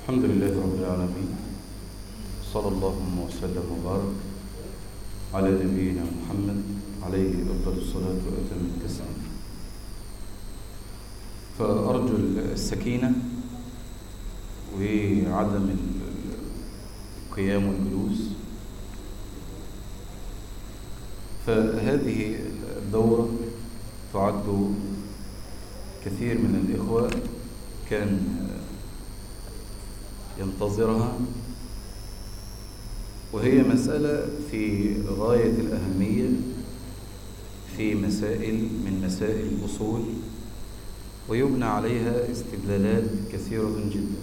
الحمد لله رب العالمين، صلى الله وسلم وبارك على نبينا محمد عليه أفضل الصلاة وأتم التسليم. فأرجو السكينة وعدم القيام والجلوس. فهذه الدورة تعد كثير من الإخوة كان ينتظرها، وهي مسألة في غاية الأهمية في مسائل من مسائل الأصول، ويبنى عليها استدلالات كثيرة جدا،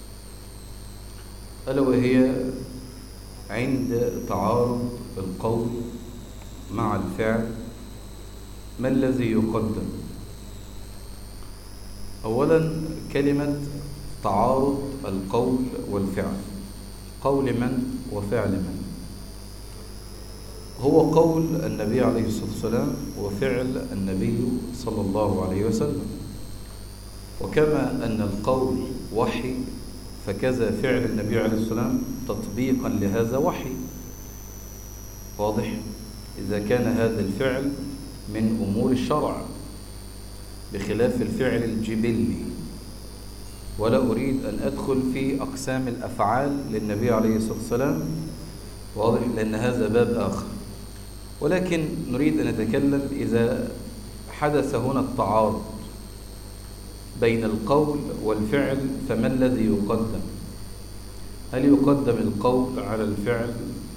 ألا وهي عند تعارض القول مع الفعل ما الذي يقدم؟ أولا كلمة تعارض القول والفعل، قول من وفعل من؟ هو قول النبي عليه الصلاة والسلام وفعل النبي صلى الله عليه وسلم، وكما أن القول وحي فكذا فعل النبي عليه الصلاة والسلام تطبيقا لهذا وحي. واضح؟ إذا كان هذا الفعل من أمور الشرع بخلاف الفعل الجبلي، ولا أريد أن أدخل في أقسام الأفعال للنبي عليه الصلاة والسلام، واضح، لأن هذا باب آخر، ولكن نريد أن نتكلم إذا حدث هنا التعارض بين القول والفعل فما الذي يقدم؟ هل يقدم القول على الفعل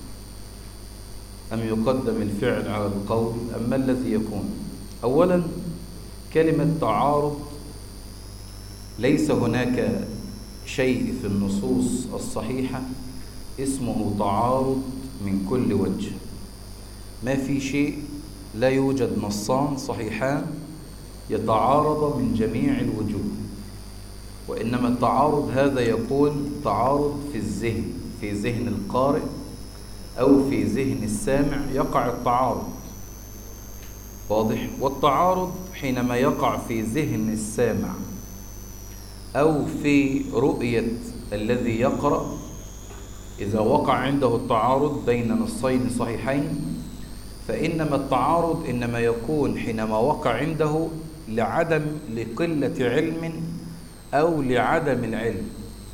أم يقدم الفعل على القول أم ما الذي يكون؟ أولا كلمة تعارض، ليس هناك شيء في النصوص الصحيحة اسمه تعارض من كل وجه، ما في شيء، لا يوجد نصان صحيحان يتعارض من جميع الوجوه، وإنما التعارض هذا يكون تعارض في الذهن، في ذهن القارئ أو في ذهن السامع يقع التعارض. واضح؟ والتعارض حينما يقع في ذهن السامع أو في رؤية الذي يقرأ، إذا وقع عنده التعارض بين نصين صحيحين، فإنما التعارض إنما يكون حينما وقع عنده لقلة علم أو لعدم العلم،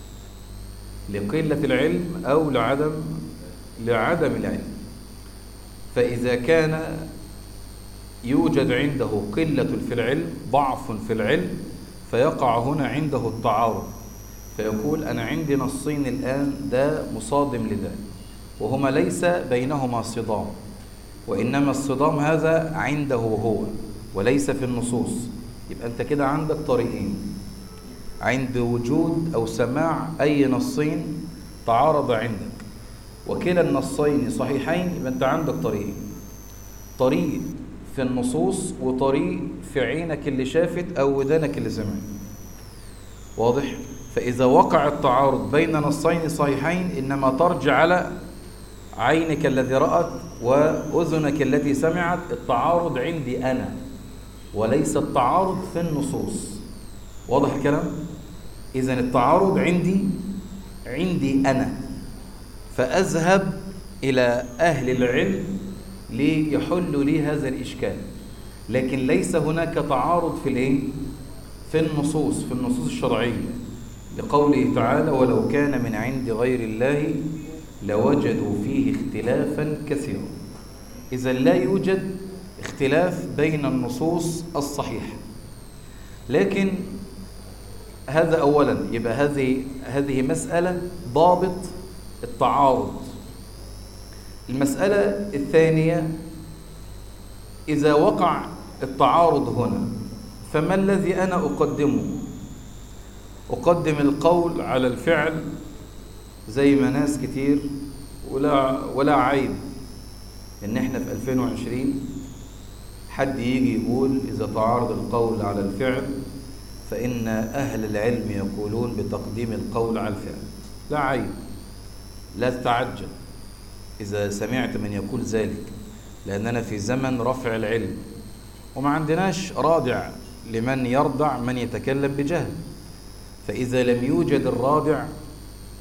لقلة العلم أو لعدم العلم. فإذا كان يوجد عنده قلة في العلم، ضعف في العلم، فيقع هنا عنده التعارض، فيقول أنا عندي نصين الآن ده مصادم لده، وهما ليس بينهما صدام، وإنما الصدام هذا عنده هو وليس في النصوص. يبقى أنت كده عندك طريقين عند وجود أو سماع أي نصين تعارض عندك، وكلا النصين صحيحين، يبقى أنت عندك طريقين، طريق في النصوص وطريق في عينك اللي شافت أو ودانك اللي سمعت. واضح؟ فإذا وقع التعارض بين نصين صحيحين إنما ترجع على عينك الذي رأت وأذنك التي سمعت، التعارض عندي أنا وليس التعارض في النصوص. واضح الكلام؟ إذن التعارض عندي أنا، فأذهب إلى أهل العلم ليحلوا لي هذا الإشكال، لكن ليس هناك تعارض في النصوص الشرعية، لقوله تعالى ولو كان من عند غير الله لوجدوا فيه اختلافا كثيرا. إذا لا يوجد اختلاف بين النصوص الصحيحة، لكن هذا أولا. يبقى هذه مسألة ضابط التعارض. المسألة الثانية، إذا وقع التعارض هنا فما الذي أنا أقدمه؟ أقدم القول على الفعل زي ما ناس كتير، ولا عيب إن إحنا في 2020 حد يجي يقول إذا تعارض القول على الفعل فإن أهل العلم يقولون بتقديم القول على الفعل. لا عيب، لا تتعجب إذا سمعت من يقول ذلك، لأننا في زمن رفع العلم، وما عندناش رادع لمن يرضع من يتكلم بجهل. فإذا لم يوجد الرادع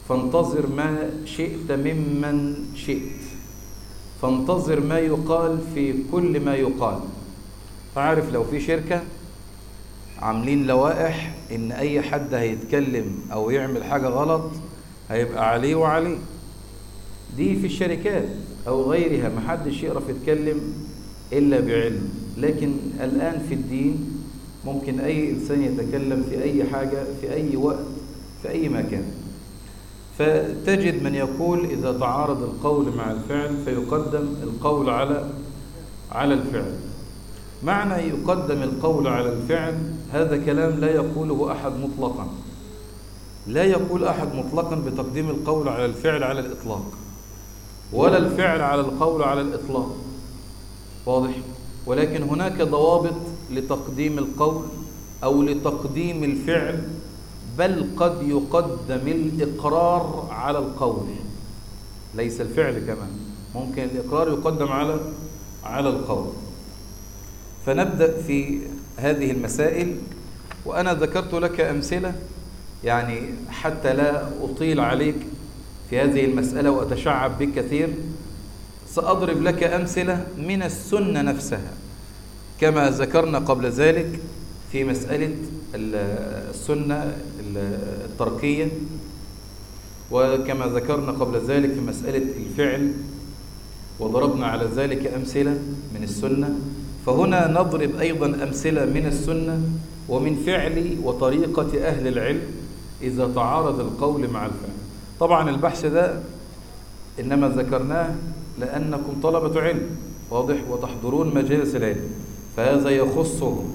فانتظر ما شئت ممن شئت، فانتظر ما يقال في كل ما يقال. فعارف لو في شركة عاملين لوائح إن أي حد هيتكلم أو يعمل حاجة غلط هيبقى عليه وعليه، دي في الشركات أو غيرها محدش يعرف يتكلم إلا بعلم. لكن الآن في الدين ممكن أي إنسان يتكلم في أي حاجة في أي وقت في أي مكان. فتجد من يقول إذا تعارض القول مع الفعل فيقدم القول على الفعل. معنى يقدم القول على الفعل هذا كلام لا يقوله أحد مطلقا، لا يقول أحد مطلقا بتقديم القول على الفعل على الإطلاق، ولا الفعل على القول على الإطلاق، واضح؟ ولكن هناك ضوابط لتقديم القول أو لتقديم الفعل، بل قد يقدم الإقرار على القول، ليس الفعل كمان، ممكن الإقرار يقدم على القول. فنبدأ في هذه المسائل، وأنا ذكرت لك أمثلة يعني حتى لا أطيل عليك في هذه المسألة وأتشعب بك كثير. سأضرب لك أمثلة من السنة نفسها كما ذكرنا قبل ذلك في مسألة السنة التركية، وكما ذكرنا قبل ذلك في مسألة الفعل، وضربنا على ذلك أمثلة من السنة. فهنا نضرب أيضا أمثلة من السنة ومن فعل وطريقة أهل العلم إذا تعارض القول مع الفعل. طبعا البحث ده إنما ذكرناه لأنكم طلبة علم، واضح، وتحضرون مجالس العلم، فهذا يخصهم.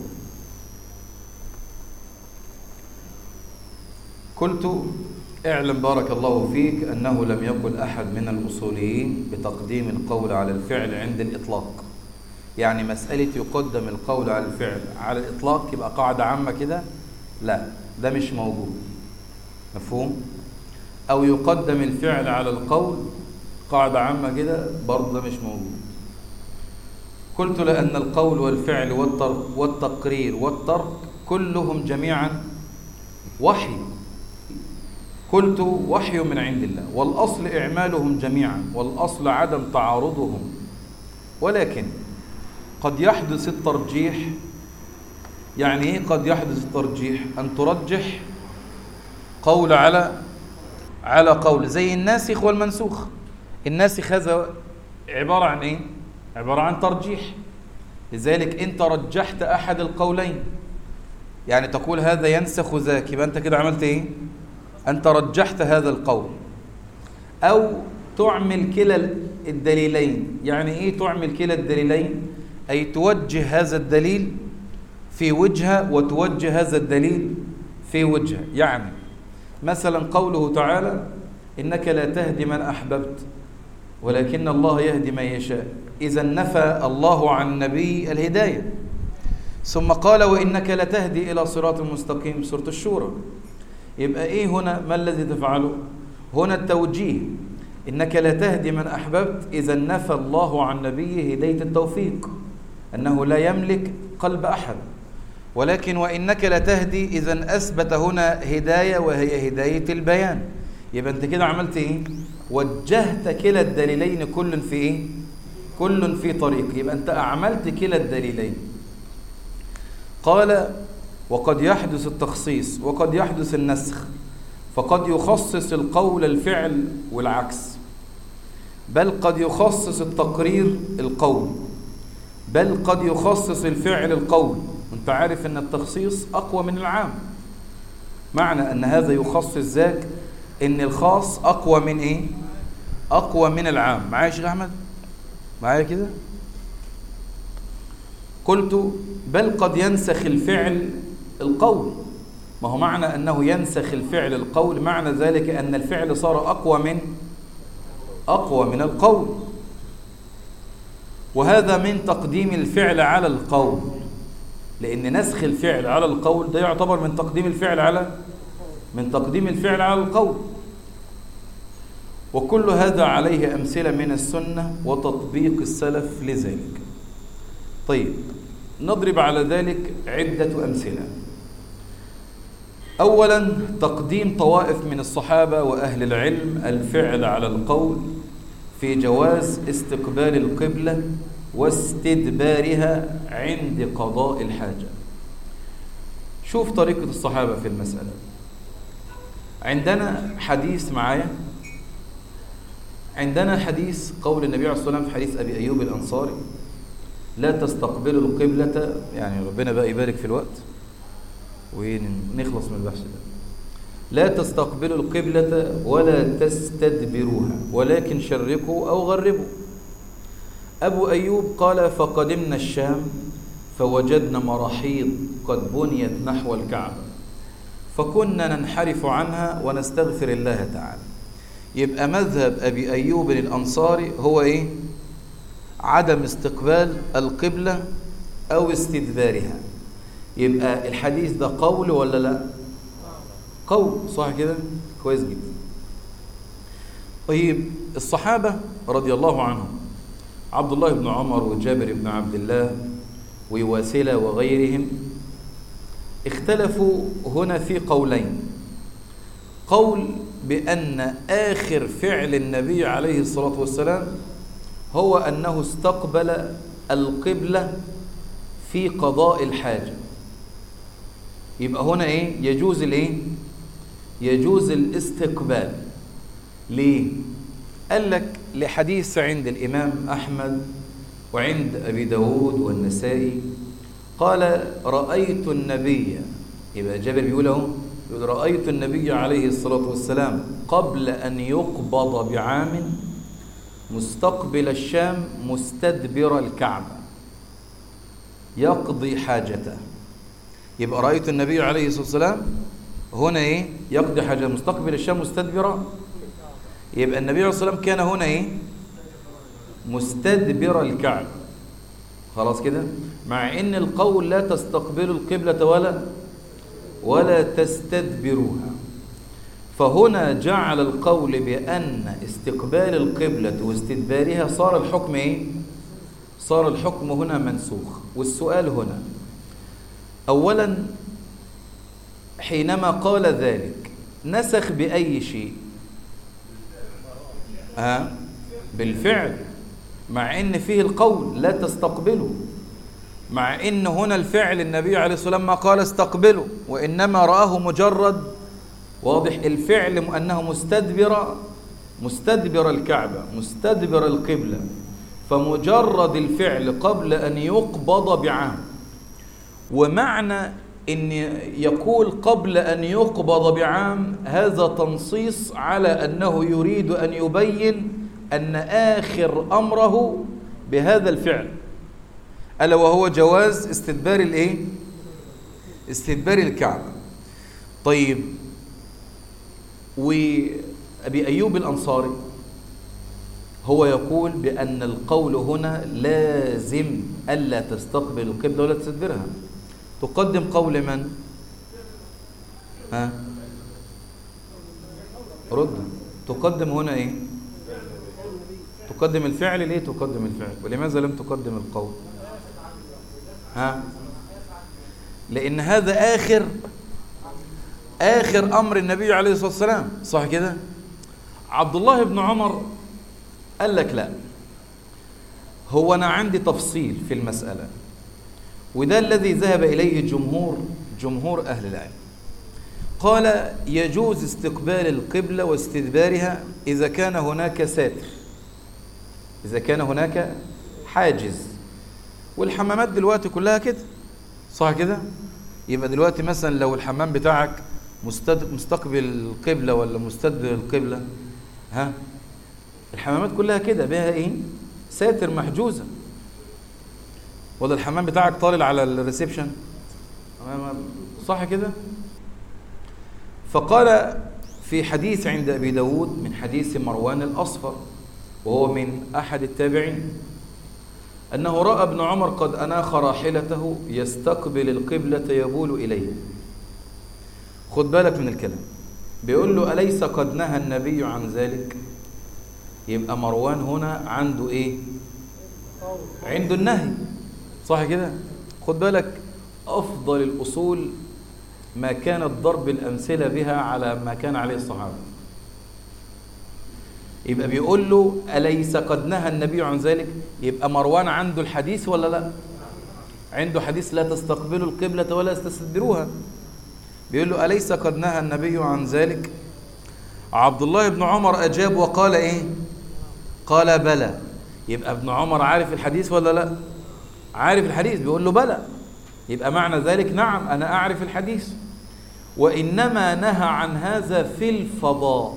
قلت اعلم بارك الله فيك أنه لم يقل أحد من الأصوليين بتقديم القول على الفعل عند الإطلاق. يعني مسألة يقدم القول على الفعل على الإطلاق يبقى قاعدة عامة كده، لا، ده مش موجود، مفهوم؟ أو يقدم الفعل على القول قاعدة عامة كده، برضه ده مش موجود. قلت لأن القول والفعل والتقرير والترك كلهم جميعا وحي. قلت وحي من عند الله، والأصل إعمالهم جميعا، والأصل عدم تعارضهم، ولكن قد يحدث الترجيح. يعني إيه قد يحدث الترجيح؟ أن ترجح قول على قول، زي الناسخ والمنسوخ. الناسخ هذا عبارة عن إيه؟ عبارة عن ترجيح، لذلك أنت رجحت أحد القولين، يعني تقول هذا ينسخ ذاك، يبقى أنت كده عملت إيه؟ أنت رجحت هذا القول. أو تعمل كلا الدليلين. يعني إيه تعمل كلا الدليلين؟ أي توجه هذا الدليل في وجهة وتوجه هذا الدليل في وجهة. يعني مثلا قوله تعالى إنك لا تهدي من أحببت ولكن الله يهدي من يشاء، إذا نفى الله عن النبي الهداية، ثم قال وإنك لتهدي إلى صراط مستقيم، سورة الشورى. يبقى إيه هنا ما الذي تفعله؟ هنا التوجيه، إنك لا تهدي من أحببت، إذا نفى الله عن نبيه هداية التوفيق، أنه لا يملك قلب أحد. ولكن وإنك لا تهدي، إذا أثبت هنا هداية وهي هداية البيان. يبقى أنت كده عملت إيه؟ وجهت كلا الدليلين كل في إيه؟ كل في طريق. يبقى أنت أعملت كلا الدليلين. قال وقد يحدث التخصيص وقد يحدث النسخ، فقد يخصص القول الفعل والعكس، بل قد يخصص التقرير القول، بل قد يخصص الفعل القول. وانت عارف ان التخصيص اقوى من العام، معنى ان هذا يخصص ذاك ان الخاص اقوى من ايه؟ اقوى من العام. معايا يا شيخ احمد؟ معايا كده؟ قلت بل قد ينسخ الفعل القول. ما هو معنى أنه ينسخ الفعل القول، معنى ذلك أن الفعل صار أقوى من القول، وهذا من تقديم الفعل على القول، لأن نسخ الفعل على القول ده يعتبر من تقديم الفعل على القول. وكل هذا عليه أمثلة من السنة وتطبيق السلف لذلك. طيب، نضرب على ذلك عدة أمثلة. أولا تقديم طوائف من الصحابة وأهل العلم الفعل على القول في جواز استقبال القبلة واستدبارها عند قضاء الحاجة. شوف طريقة الصحابة في المسألة. عندنا حديث معايا، عندنا حديث قول النبي عليه الصلاة والسلام في حديث أبي أيوب الأنصاري: لا تستقبلوا القبلة، يعني ربنا بقى يبارك في الوقت ونخلص من البحث ده. لا تستقبلوا القبلة ولا تستدبروها ولكن شرقوا أو غربوا. أبو أيوب قال: فقدمنا الشام فوجدنا مراحيض قد بنيت نحو الكعبة فكنا ننحرف عنها ونستغفر الله تعالى. يبقى مذهب أبي أيوب الأنصاري هو إيه؟ عدم استقبال القبلة أو استدبارها. يبقى الحديث ده قول ولا لا؟ قول، صح كده؟ كويس جدا. طيب الصحابة رضي الله عنهم، عبد الله بن عمر وجابر بن عبد الله وواسلة وغيرهم، اختلفوا هنا في قولين. قول بأن آخر فعل النبي عليه الصلاة والسلام هو أنه استقبل القبلة في قضاء الحاجة. يبقى هنا إيه؟ يجوز الإيه؟ يجوز الاستقبال. ليه؟ قال لك لحديث عند الإمام أحمد وعند أبي داود والنسائي، قال: رأيت النبي، يبقى جابر بيقول رأيت النبي عليه الصلاة والسلام قبل أن يقبض بعام مستقبل الشام مستدبر الكعبة يقضي حاجته. يبقى رأيت النبي عليه الصلاة والسلام هنا إيه؟ يقضي حاجة مستقبل الشام مستدبرا. يبقى النبي عليه الصلاة والسلام كان هنا إيه؟ مستدبر الكعبة. خلاص كده؟ مع إن القول لا تستقبلوا القبلة ولا تستدبروها. فهنا جعل القول بأن استقبال القبلة واستدبارها صار الحكم إيه؟ صار الحكم هنا منسوخ. والسؤال هنا أولا، حينما قال ذلك نسخ بأي شيء؟ بالفعل، مع إن فيه القول لا تستقبلوا، مع إن هنا الفعل النبي عليه الصلاة والسلام ما قال استقبلوا، وإنما رآه مجرد واضح الفعل أنه مستدبر الكعبة مستدبر القبلة، فمجرد الفعل قبل أن يقبض بعام. ومعنى أن يقول قبل أن يقبض بعام هذا تنصيص على أنه يريد أن يبين أن آخر أمره بهذا الفعل ألا وهو جواز استدبار الإيه؟ استدبار الكعبة. طيب، وأبي أيوب الأنصاري هو يقول بأن القول هنا لازم ألا تستقبل القبلة ولا تستدبرها. تقدم قول من؟ رد. تقدم هنا إيه؟ تقدم الفعل. ليه تقدم الفعل؟ ولماذا لم تقدم القول؟ لأن هذا آخر أمر النبي عليه الصلاة والسلام، صح كده؟ عبد الله بن عمر قال لك لا، هو أنا عندي تفصيل في المسألة، وده الذي ذهب إليه جمهور أهل العلم. قال: يجوز استقبال القبلة واستدبارها إذا كان هناك ساتر، إذا كان هناك حاجز. والحمامات دلوقتي كلها كده، صح كده؟ يبقى دلوقتي مثلا لو الحمام بتاعك مستقبل القبلة ولا مستدبر القبلة، الحمامات كلها كده بها ايه؟ ساتر محجوزة. ولا الحمام بتاعك طالع على الريسبشن، صح كده؟ فقال في حديث عند أبي داود من حديث مروان الأصفر وهو من أحد التابعين أنه رأى ابن عمر قد أناخ راحلته يستقبل القبلة يبول إليه. خد بالك من الكلام، بيقول له: أليس قد نهى النبي عن ذلك؟ يبقى مروان هنا عنده إيه؟ عنده النهي، صح كده؟ خد بالك، أفضل الأصول ما كانت ضرب الأمثلة بها على ما كان عليه الصحابة. يبقى بيقول له أليس قد نهى النبي عن ذلك؟ يبقى مروان عنده الحديث ولا لا؟ عنده حديث لا تستقبلوا القبلة ولا تستدبروها. بيقول له أليس قد نهى النبي عن ذلك؟ عبد الله بن عمر أجاب وقال إيه؟ قال بلى. يبقى ابن عمر عارف الحديث ولا لا؟ عارف الحديث. بيقول له بلى، يبقى معنى ذلك نعم أنا أعرف الحديث. وإنما نهى عن هذا في الفضاء.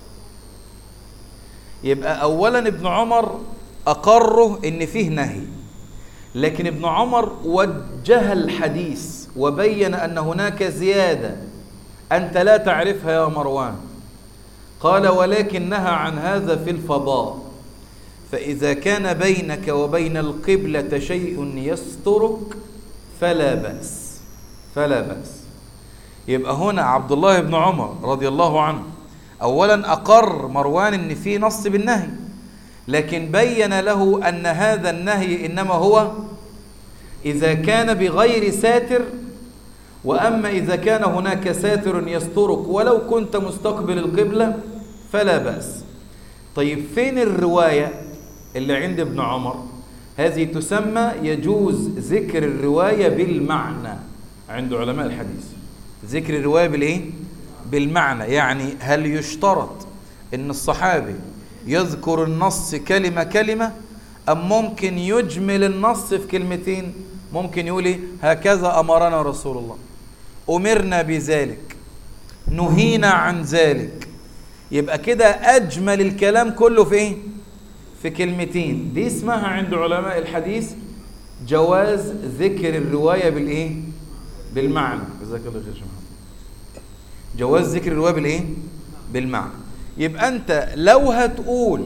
يبقى أولا ابن عمر أقره إن فيه نهي، لكن ابن عمر وجه الحديث وبين أن هناك زيادة أنت لا تعرفها يا مروان. قال ولكن نهى عن هذا في الفضاء، فإذا كان بينك وبين القبلة شيء يسترك فلا بأس. فلا بأس. يبقى هنا عبد الله بن عمر رضي الله عنه أولا أقر مروان إن في نص بالنهي، لكن بين له أن هذا النهي إنما هو إذا كان بغير ساتر، وأما إذا كان هناك ساتر يسترك ولو كنت مستقبل القبلة فلا بأس. طيب فين الرواية اللي عند ابن عمر؟ هذه تسمى يجوز ذكر الرواية بالمعنى عند علماء الحديث. ذكر الرواية بالإيه؟ بالمعنى. يعني هل يشترط إن الصحابي يذكر النص كلمة كلمة، أم ممكن يجمل النص في كلمتين؟ ممكن يقول إيه؟ هكذا أمرنا رسول الله، أمرنا بذلك، نهينا عن ذلك. يبقى كده أجمل الكلام كله في إيه؟ في كلمتين. دي اسمها عند علماء الحديث جواز ذكر الرواية بالإيه؟ بالمعنى. جزاك الله خير شيخ محمد. جواز ذكر الرواية بالإيه؟ بالمعنى. يبقى أنت لو هتقول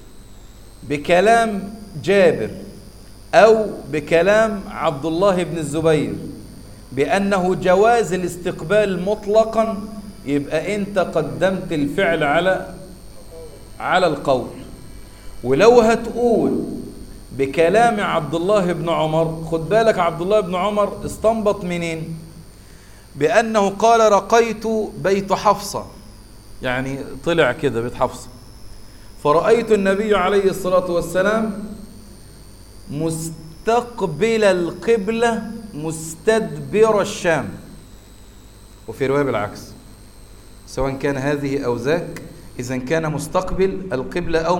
بكلام جابر أو بكلام عبد الله بن الزبير بأنه جواز الاستقبال مطلقا، يبقى أنت قدمت الفعل على القول. ولو هتقول بكلام عبد الله بن عمر، خد بالك عبد الله بن عمر استنبط منين؟ بأنه قال رقيت بيت حفصة، يعني طلع كده بيت حفصة، فرأيت النبي عليه الصلاة والسلام مستقبل القبلة مستدبر الشام. وفي رواية بالعكس، سواء كان هذه أو ذاك، إذا كان مستقبل القبلة أو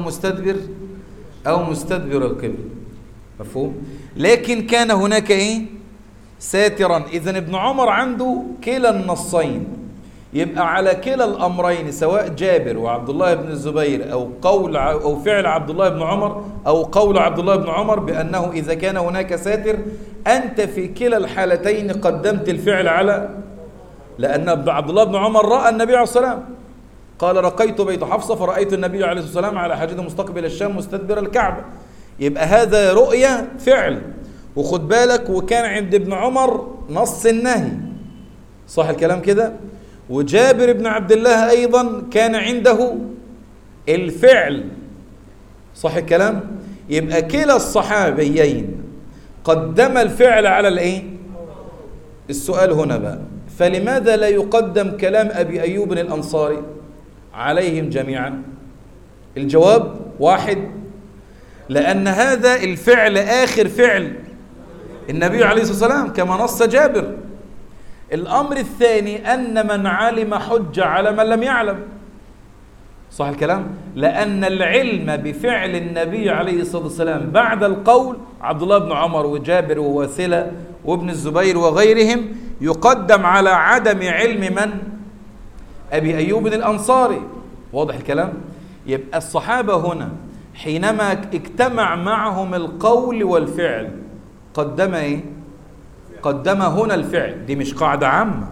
مستدبر القبلة. مفهوم؟ لكن كان هناك إيه؟ ساترا. إذن ابن عمر عنده كلا النصين، يبقى على كلا الأمرين سواء جابر وعبد الله بن الزبير أو فعل عبد الله بن عمر أو قول عبد الله بن عمر بأنه إذا كان هناك ساتر، أنت في كلا الحالتين قدمت الفعل لأن عبد الله بن عمر رأى النبي عليه الصلاة والسلام، قال رقيت بيت حفصة فرأيت النبي عليه الصلاة والسلام على حاجته مستقبل الشام مستدبر الكعبة. يبقى هذا رؤية فعل. وخد بالك وكان عند ابن عمر نص النهي، صح الكلام كده؟ وجابر بن عبد الله أيضا كان عنده الفعل، صح الكلام؟ يبقى كلا الصحابيين قدم الفعل على الايه؟ السؤال هنا بقى، فلماذا لا يقدم كلام أبي أيوب الأنصاري عليهم جميعا؟ الجواب واحد، لأن هذا الفعل آخر فعل النبي عليه الصلاة والسلام كما نص جابر. الأمر الثاني أن من علم حجة على من لم يعلم، صح الكلام؟ لأن العلم بفعل النبي عليه الصلاة والسلام بعد القول عبد الله بن عمر وجابر وواسلة وابن الزبير وغيرهم يقدم على عدم علم من؟ أبي أيوب الأنصاري. واضح الكلام؟ يبقى الصحابة هنا حينما اجتمع معهم القول والفعل قدم ايه؟ قدم هنا الفعل. دي مش قاعدة عامة،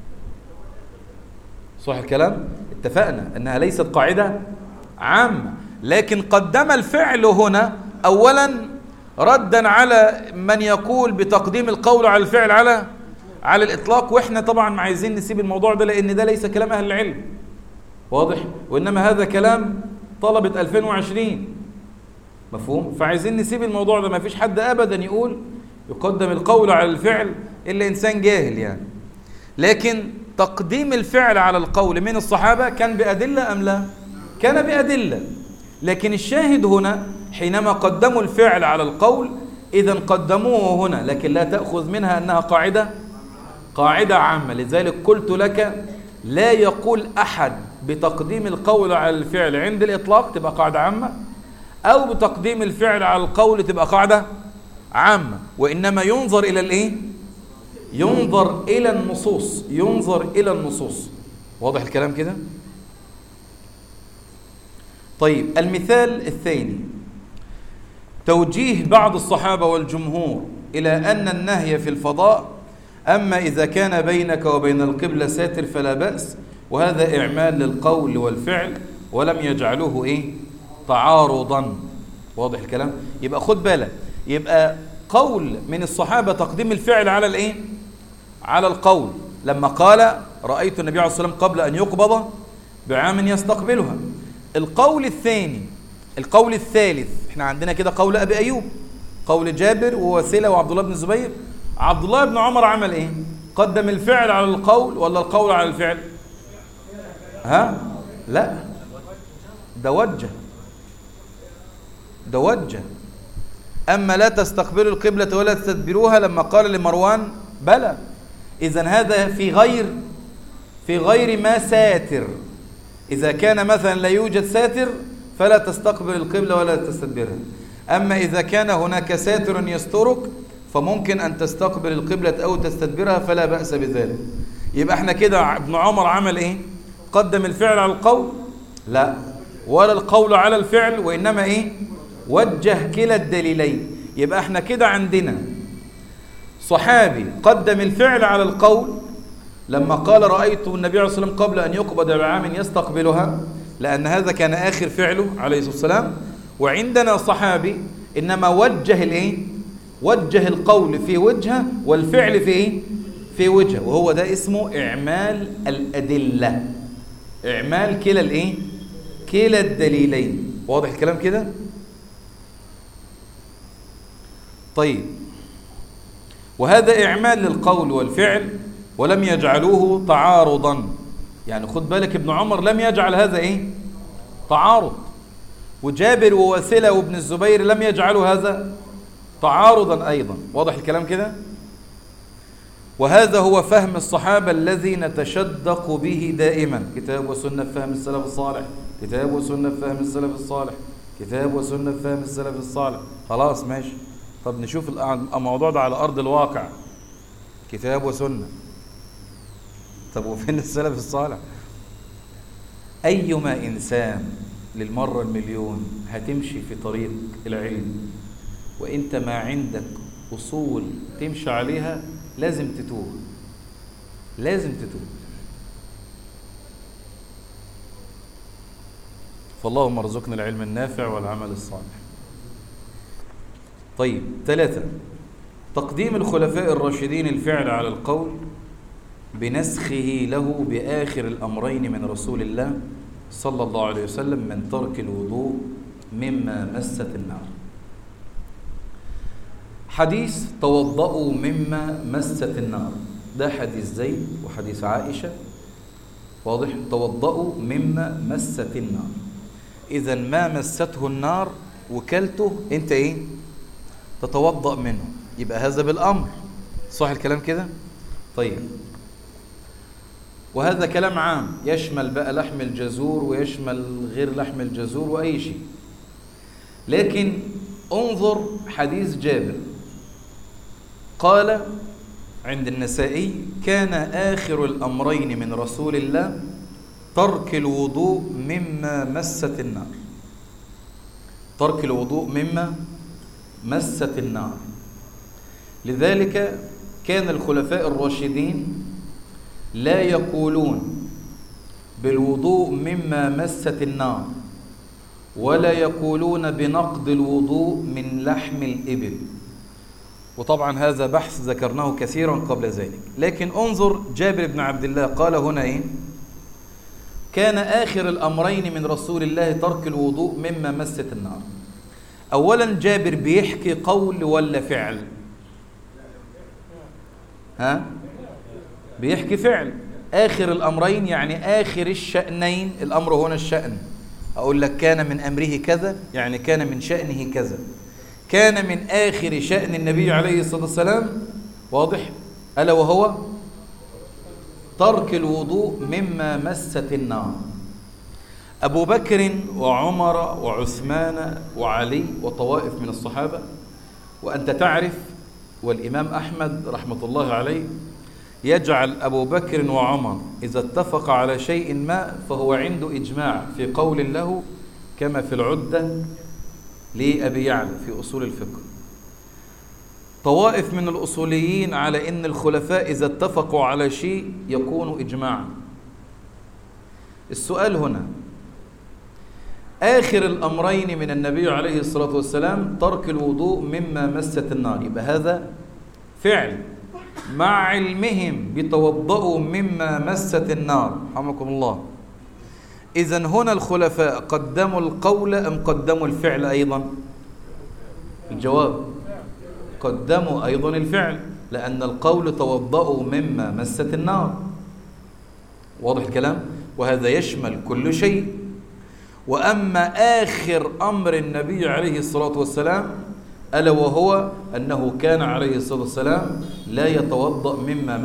صح الكلام؟ اتفقنا انها ليست قاعدة عامة، لكن قدم الفعل هنا اولا ردا على من يقول بتقديم القول على الفعل على الاطلاق. واحنا طبعا عايزين نسيب الموضوع ده لان ده ليس كلام اهل العلم، واضح؟ وانما هذا كلام طلبة 2020، مفهوم؟ فعايزين نسيب الموضوع ده. ما فيش حد ابدا يقول يقدم القول على الفعل الا انسان جاهل يعني. لكن تقديم الفعل على القول من الصحابة كان بأدلة أم لا؟ كان بأدلة. لكن الشاهد هنا حينما قدموا الفعل على القول إذن قدموه هنا، لكن لا تأخذ منها أنها قاعدة عامة. لذلك قلت لك لا يقول أحد بتقديم القول على الفعل عند الإطلاق تبقى قاعدة عامة، أو بتقديم الفعل على القول تبقى قاعدة عامة، وإنما ينظر إلى الإيه؟ ينظر إلى النصوص، ينظر إلى النصوص. واضح الكلام كده؟ طيب، المثال الثاني توجيه بعض الصحابة والجمهور إلى أن النهي في الفضاء أما إذا كان بينك وبين القبلة ساتر فلا بأس، وهذا إعمال للقول والفعل ولم يجعلوه إيه؟ تعارضا. واضح الكلام؟ يبقى خد بالك، يبقى قول من الصحابة تقديم الفعل على الإيه؟ على القول، لما قال رأيت النبي عليه الصلاة والسلام قبل أن يقبض بعام يستقبلها. القول الثاني، القول الثالث، احنا عندنا كده قول أبي أيوب، قول جابر ووسيلة وعبد الله بن الزبير. عبد الله بن عمر عمل ايه؟ قدم الفعل على القول ولا القول على الفعل؟ لا، ده وجه. أما لا تستقبلوا القبلة ولا تستدبروها لما قال لمروان بلى. إذن هذا في غير ما ساتر. إذا كان مثلا لا يوجد ساتر فلا تستقبل القبلة ولا تستدبرها. أما إذا كان هناك ساتر يسترك فممكن أن تستقبل القبلة أو تستدبرها فلا بأس بذلك. يبقى احنا كده ابن عمر عمل ايه؟ قدم الفعل على القول؟ لا، ولا القول على الفعل، وإنما ايه؟ وجه كلا الدليلين. يبقى احنا كده عندنا صحابي قدم الفعل على القول لما قال رأيت النبي عليه الصلاة والسلام قبل أن يقبض بعام يستقبلها، لأن هذا كان آخر فعله عليه الصلاة والسلام. وعندنا صحابي إنما وجه الايه؟ وجه القول في وجهه والفعل في ايه؟ في وجهه، وهو ده اسمه إعمال الأدلة، إعمال كلا الايه؟ كلا الدليلين. واضح الكلام كده؟ طيب، وهذا إعمال للقول والفعل ولم يجعلوه تعارضا. يعني خد بالك ابن عمر لم يجعل هذا ايه؟ تعارض، وجابر ووسيلة وابن الزبير لم يجعلوا هذا تعارضا أيضا. واضح الكلام كده؟ وهذا هو فهم الصحابة الذي نتشدق به دائما، كتاب وسنة فهم السلف الصالح، كتاب وسنة فهم السلف الصالح، كتاب وسنة فهم السلف الصالح. خلاص ماشي. طب نشوف الموضوع ده على أرض الواقع، كتاب وسنة. طب وفين السلف الصالح؟ أيما إنسان للمرة المليون هتمشي في طريق العلم وإنت ما عندك أصول تمشي عليها لازم تتوه، لازم تتوه. فاللهم ارزقنا العلم النافع والعمل الصالح. طيب، 3، تقديم الخلفاء الراشدين الفعل على القول بنسخه له بآخر الأمرين من رسول الله صلى الله عليه وسلم من ترك الوضوء مما مست النار. حديث توضؤوا مما مست النار، ده حديث زيد وحديث عائشة. واضح؟ توضؤوا مما مست النار. إذا ما مسته النار وكلته انت ايه؟ تتوضأ منه. يبقى هذا بالأمر. صح الكلام كده؟ طيب، وهذا كلام عام يشمل بقى لحم الجزور ويشمل غير لحم الجزور وأي شيء. لكن انظر حديث جابر قال عند النسائي كان آخر الأمرين من رسول الله ترك الوضوء مما مست النار. ترك الوضوء مما مست النار. لذلك كان الخلفاء الراشدين لا يقولون بالوضوء مما مست النار، ولا يقولون بنقض الوضوء من لحم الإبل. وطبعا هذا بحث ذكرناه كثيرا قبل ذلك. لكن انظر جابر بن عبد الله قال هنا ايه؟ كان آخر الأمرين من رسول الله ترك الوضوء مما مست النار. أولا جابر بيحكي قول ولا فعل؟ بيحكي فعل. آخر الأمرين يعني آخر الشأنين، الأمر هنا الشأن. أقول لك كان من أمره كذا، يعني كان من شأنه كذا. كان من آخر شأن النبي عليه الصلاة والسلام، واضح، ألا وهو ترك الوضوء مما مست النار. أبو بكر وعمر وعثمان وعلي وطوائف من الصحابة، وأنت تعرف، والإمام أحمد رحمة الله عليه يجعل أبو بكر وعمر إذا اتفق على شيء ما فهو عنده إجماع في قول له، كما في العدة لأبي يعلى في أصول الفقه. طوائف من الأصوليين على أن الخلفاء إذا اتفقوا على شيء يكون إجماعا. السؤال هنا، آخر الأمرين من النبي عليه الصلاة والسلام ترك الوضوء مما مست النار، يبقى هذا فعل، مع علمهم بتوضؤوا مما مست النار رحمكم الله. إذن هنا الخلفاء قدموا القول أم قدموا الفعل أيضا؟ الجواب قدموا أيضا الفعل، لأن القول توضؤوا مما مست النار. واضح الكلام؟ وهذا يشمل كل شيء. وأما آخر أمر النبي عليه الصلاة والسلام ألا وهو أنه كان عليه الصلاة والسلام لا يتوضأ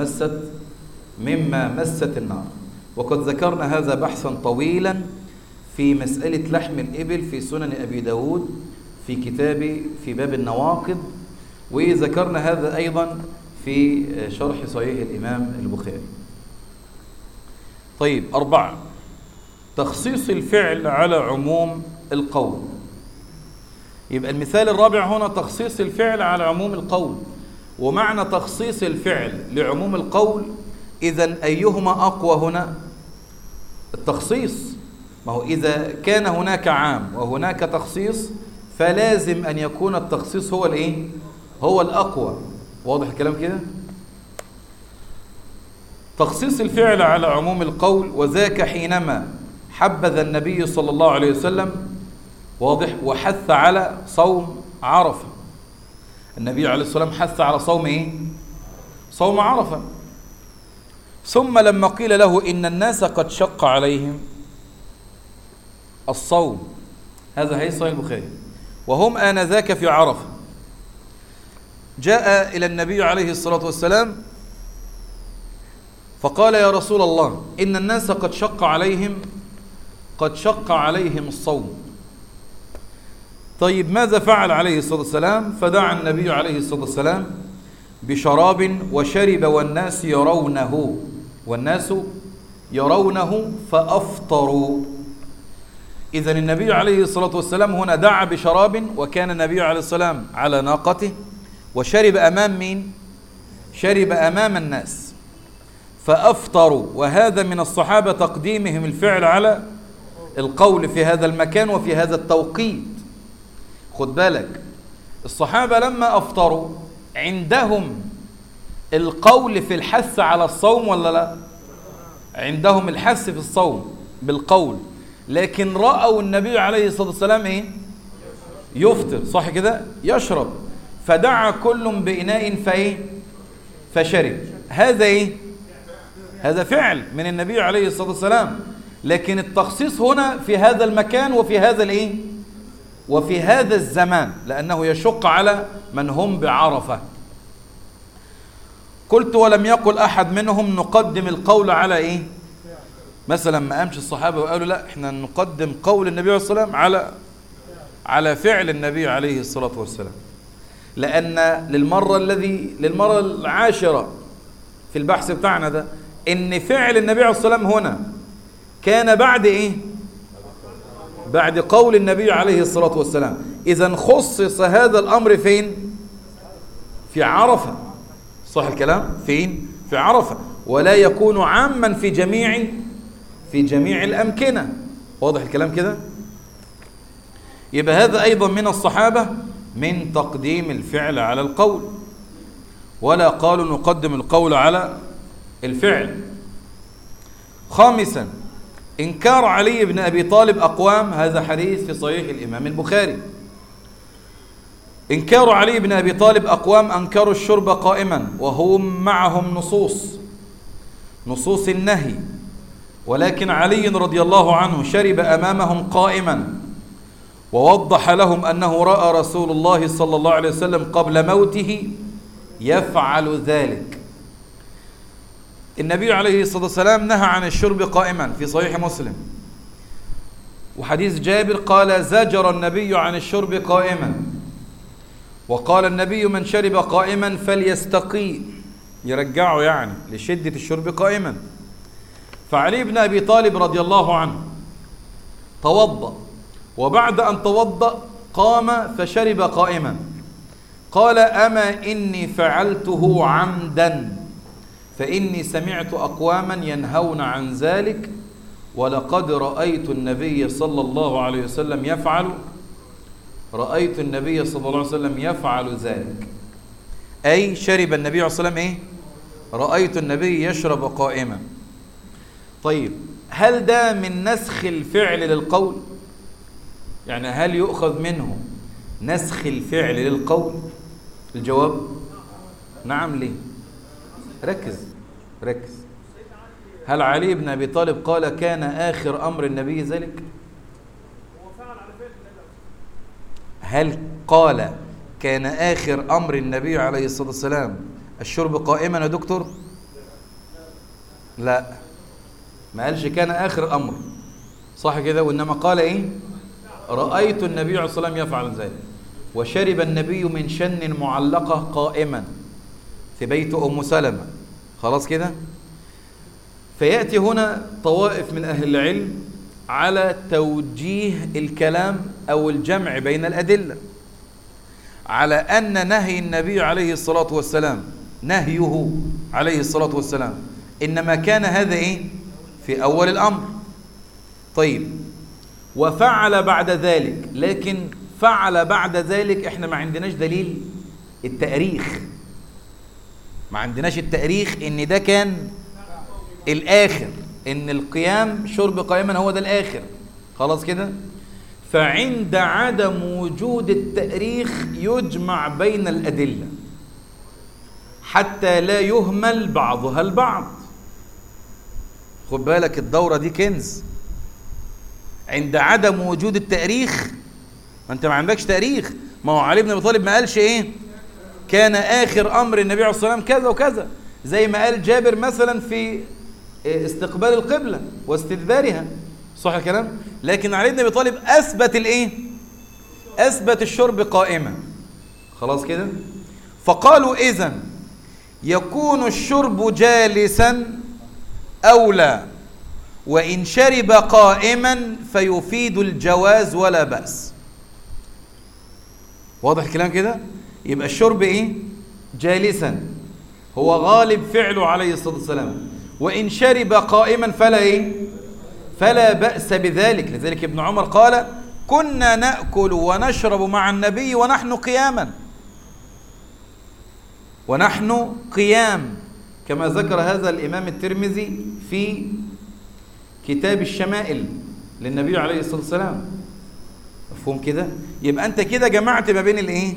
مما مست النار. وقد ذكرنا هذا بحثا طويلا في مسألة لحم الإبل في سنن أبي داود في باب النواقض، وذكرنا هذا أيضا في شرح صحيح الإمام البخاري. طيب، 4، تخصيص الفعل على عموم القول. يبقى المثال الرابع هنا تخصيص الفعل على عموم القول. ومعنى تخصيص الفعل لعموم القول، إذن أيهما أقوى هنا؟ التخصيص. ما هو إذا كان هناك عام وهناك تخصيص فلازم أن يكون التخصيص هو الإيه؟ هو الأقوى. واضح الكلام كده؟ تخصيص الفعل على عموم القول، وذاك حينما حبذ النبي صلى الله عليه وسلم، واضح، وحث على صوم عرفة. النبي عليه الصلاة والسلام حث على صوم إيه؟ صوم عرفة. ثم لما قيل له إن الناس قد شق عليهم الصوم، هذا هي صحيح البخاري، وهم آنذاك في عرفة، جاء إلى النبي عليه الصلاة والسلام فقال يا رسول الله إن الناس قد شق عليهم الصوم. طيب ماذا فعل عليه الصلاة والسلام؟ فدعا النبي عليه الصلاة والسلام بشراب وشرب والناس يرونه فأفطروا. إذن النبي عليه الصلاة والسلام هنا دعا بشراب، وكان النبي عليه الصلاة والسلام على ناقته، وشرب أمام مين؟ شرب أمام الناس فأفطروا. وهذا من الصحابة تقديمهم الفعل على القول في هذا المكان وفي هذا التوقيت. خد بالك، الصحابة لما أفطروا عندهم القول في الحث على الصوم ولا لا؟ عندهم الحث في الصوم بالقول، لكن رأوا النبي عليه الصلاة والسلام إيه؟ يفطر، صح كده؟ يشرب، فدعا كل بإناء فشرب. هذا إيه؟ هذا فعل من النبي عليه الصلاة والسلام، لكن التخصيص هنا في هذا المكان وفي هذا الإيه؟ وفي هذا الزمان، لأنه يشق على من هم بعرفة. قلت ولم يقل أحد منهم نقدم القول على إيه؟ مثلا ما قامش الصحابة وقالوا لا احنا نقدم قول النبي عليه الصلاة والسلام على فعل النبي عليه الصلاة والسلام، لأن للمرة العاشرة في البحث بتاعنا ده إن فعل النبي عليه الصلاة والسلام هنا كان بعد إيه؟ بعد قول النبي عليه الصلاة والسلام. إذن خصص هذا الأمر فين؟ في عرفة، صح الكلام؟ فين؟ في عرفة، ولا يكون عاما في جميع الأمكنة. واضح الكلام كده؟ يبقى هذا أيضا من الصحابة من تقديم الفعل على القول، ولا قالوا نقدم القول على الفعل. 5، إنكار علي بن أبي طالب أقوام، هذا حديث في صحيح الإمام البخاري. إنكار علي بن أبي طالب أقوام أنكروا الشرب قائما وهم معهم نصوص، نصوص النهي، ولكن علي رضي الله عنه شرب أمامهم قائما ووضح لهم أنه رأى رسول الله صلى الله عليه وسلم قبل موته يفعل ذلك. النبي عليه الصلاة والسلام نهى عن الشرب قائما في صحيح مسلم، وحديث جابر قال زجر النبي عن الشرب قائما، وقال النبي من شرب قائما فليستقي، يرجعه يعني لشدة الشرب قائما. فعلي بن أبي طالب رضي الله عنه توضأ، وبعد أن توضأ قام فشرب قائما، قال أما إني فعلته عمدا فإني سمعت أقواما ينهون عن ذلك ولقد رأيت النبي صلى الله عليه وسلم يفعل، رأيت النبي صلى الله عليه وسلم يفعل ذلك، أي شرب النبي عليه الصلاة والسلام إيه؟ رأيت النبي يشرب قائما. طيب هل ده من نسخ الفعل للقول؟ يعني هل يؤخذ منه نسخ الفعل للقول؟ الجواب نعم. ليه؟ ركز. هل علي بن أبي طالب قال كان آخر أمر النبي ذلك؟ هل قال كان آخر أمر النبي عليه الصلاة والسلام الشرب قائما يا دكتور؟ لا، ما قالش كان آخر أمر، صح كده؟ وإنما قال إيه؟ رأيت النبي عليه الصلاة والسلام يفعل ذلك. وشرب النبي من شن معلقة قائما في بيت أم سلمة، خلاص كده؟ فيأتي هنا طوائف من أهل العلم على توجيه الكلام أو الجمع بين الأدلة على أن نهي النبي عليه الصلاة والسلام، نهيه عليه الصلاة والسلام إنما كان هذا إيه؟ في أول الأمر. طيب وفعل بعد ذلك، لكن فعل بعد ذلك احنا ما عندناش دليل التاريخ، ما عندناش التاريخ ان ده كان الاخر، ان القيام شرب قائما هو ده الاخر، خلاص كده؟ فعند عدم وجود التاريخ يجمع بين الادله حتى لا يهمل بعضها البعض. خد بالك الدوره دي كنز. عند عدم وجود التاريخ، ما انت ما عندكش تاريخ، ما هو علي بن ابي طالب ما قالش ايه كان اخر امر النبي عليه الصلاه والسلام كذا وكذا، زي ما قال جابر مثلا في استقبال القبله واستدبارها، صح الكلام؟ لكن علي بن ابي طالب اثبت الايه؟ اثبت الشرب قائما، خلاص كده؟ فقالوا اذن يكون الشرب جالسا اولى، وإن شرب قائما فيفيد الجواز ولا بأس. واضح الكلام كده؟ يبقى الشرب إيه؟ جالسا، هو غالب فعله عليه الصلاة والسلام، وإن شرب قائما فلا إيه؟ فلا بأس بذلك. لذلك ابن عمر قال كنا نأكل ونشرب مع النبي ونحن قياما، ونحن قيام، كما ذكر هذا الإمام الترمذي في كتاب الشمائل للنبي عليه الصلاة والسلام. مفهوم كده؟ يبقى أنت كده جمعت ما بين الإيه؟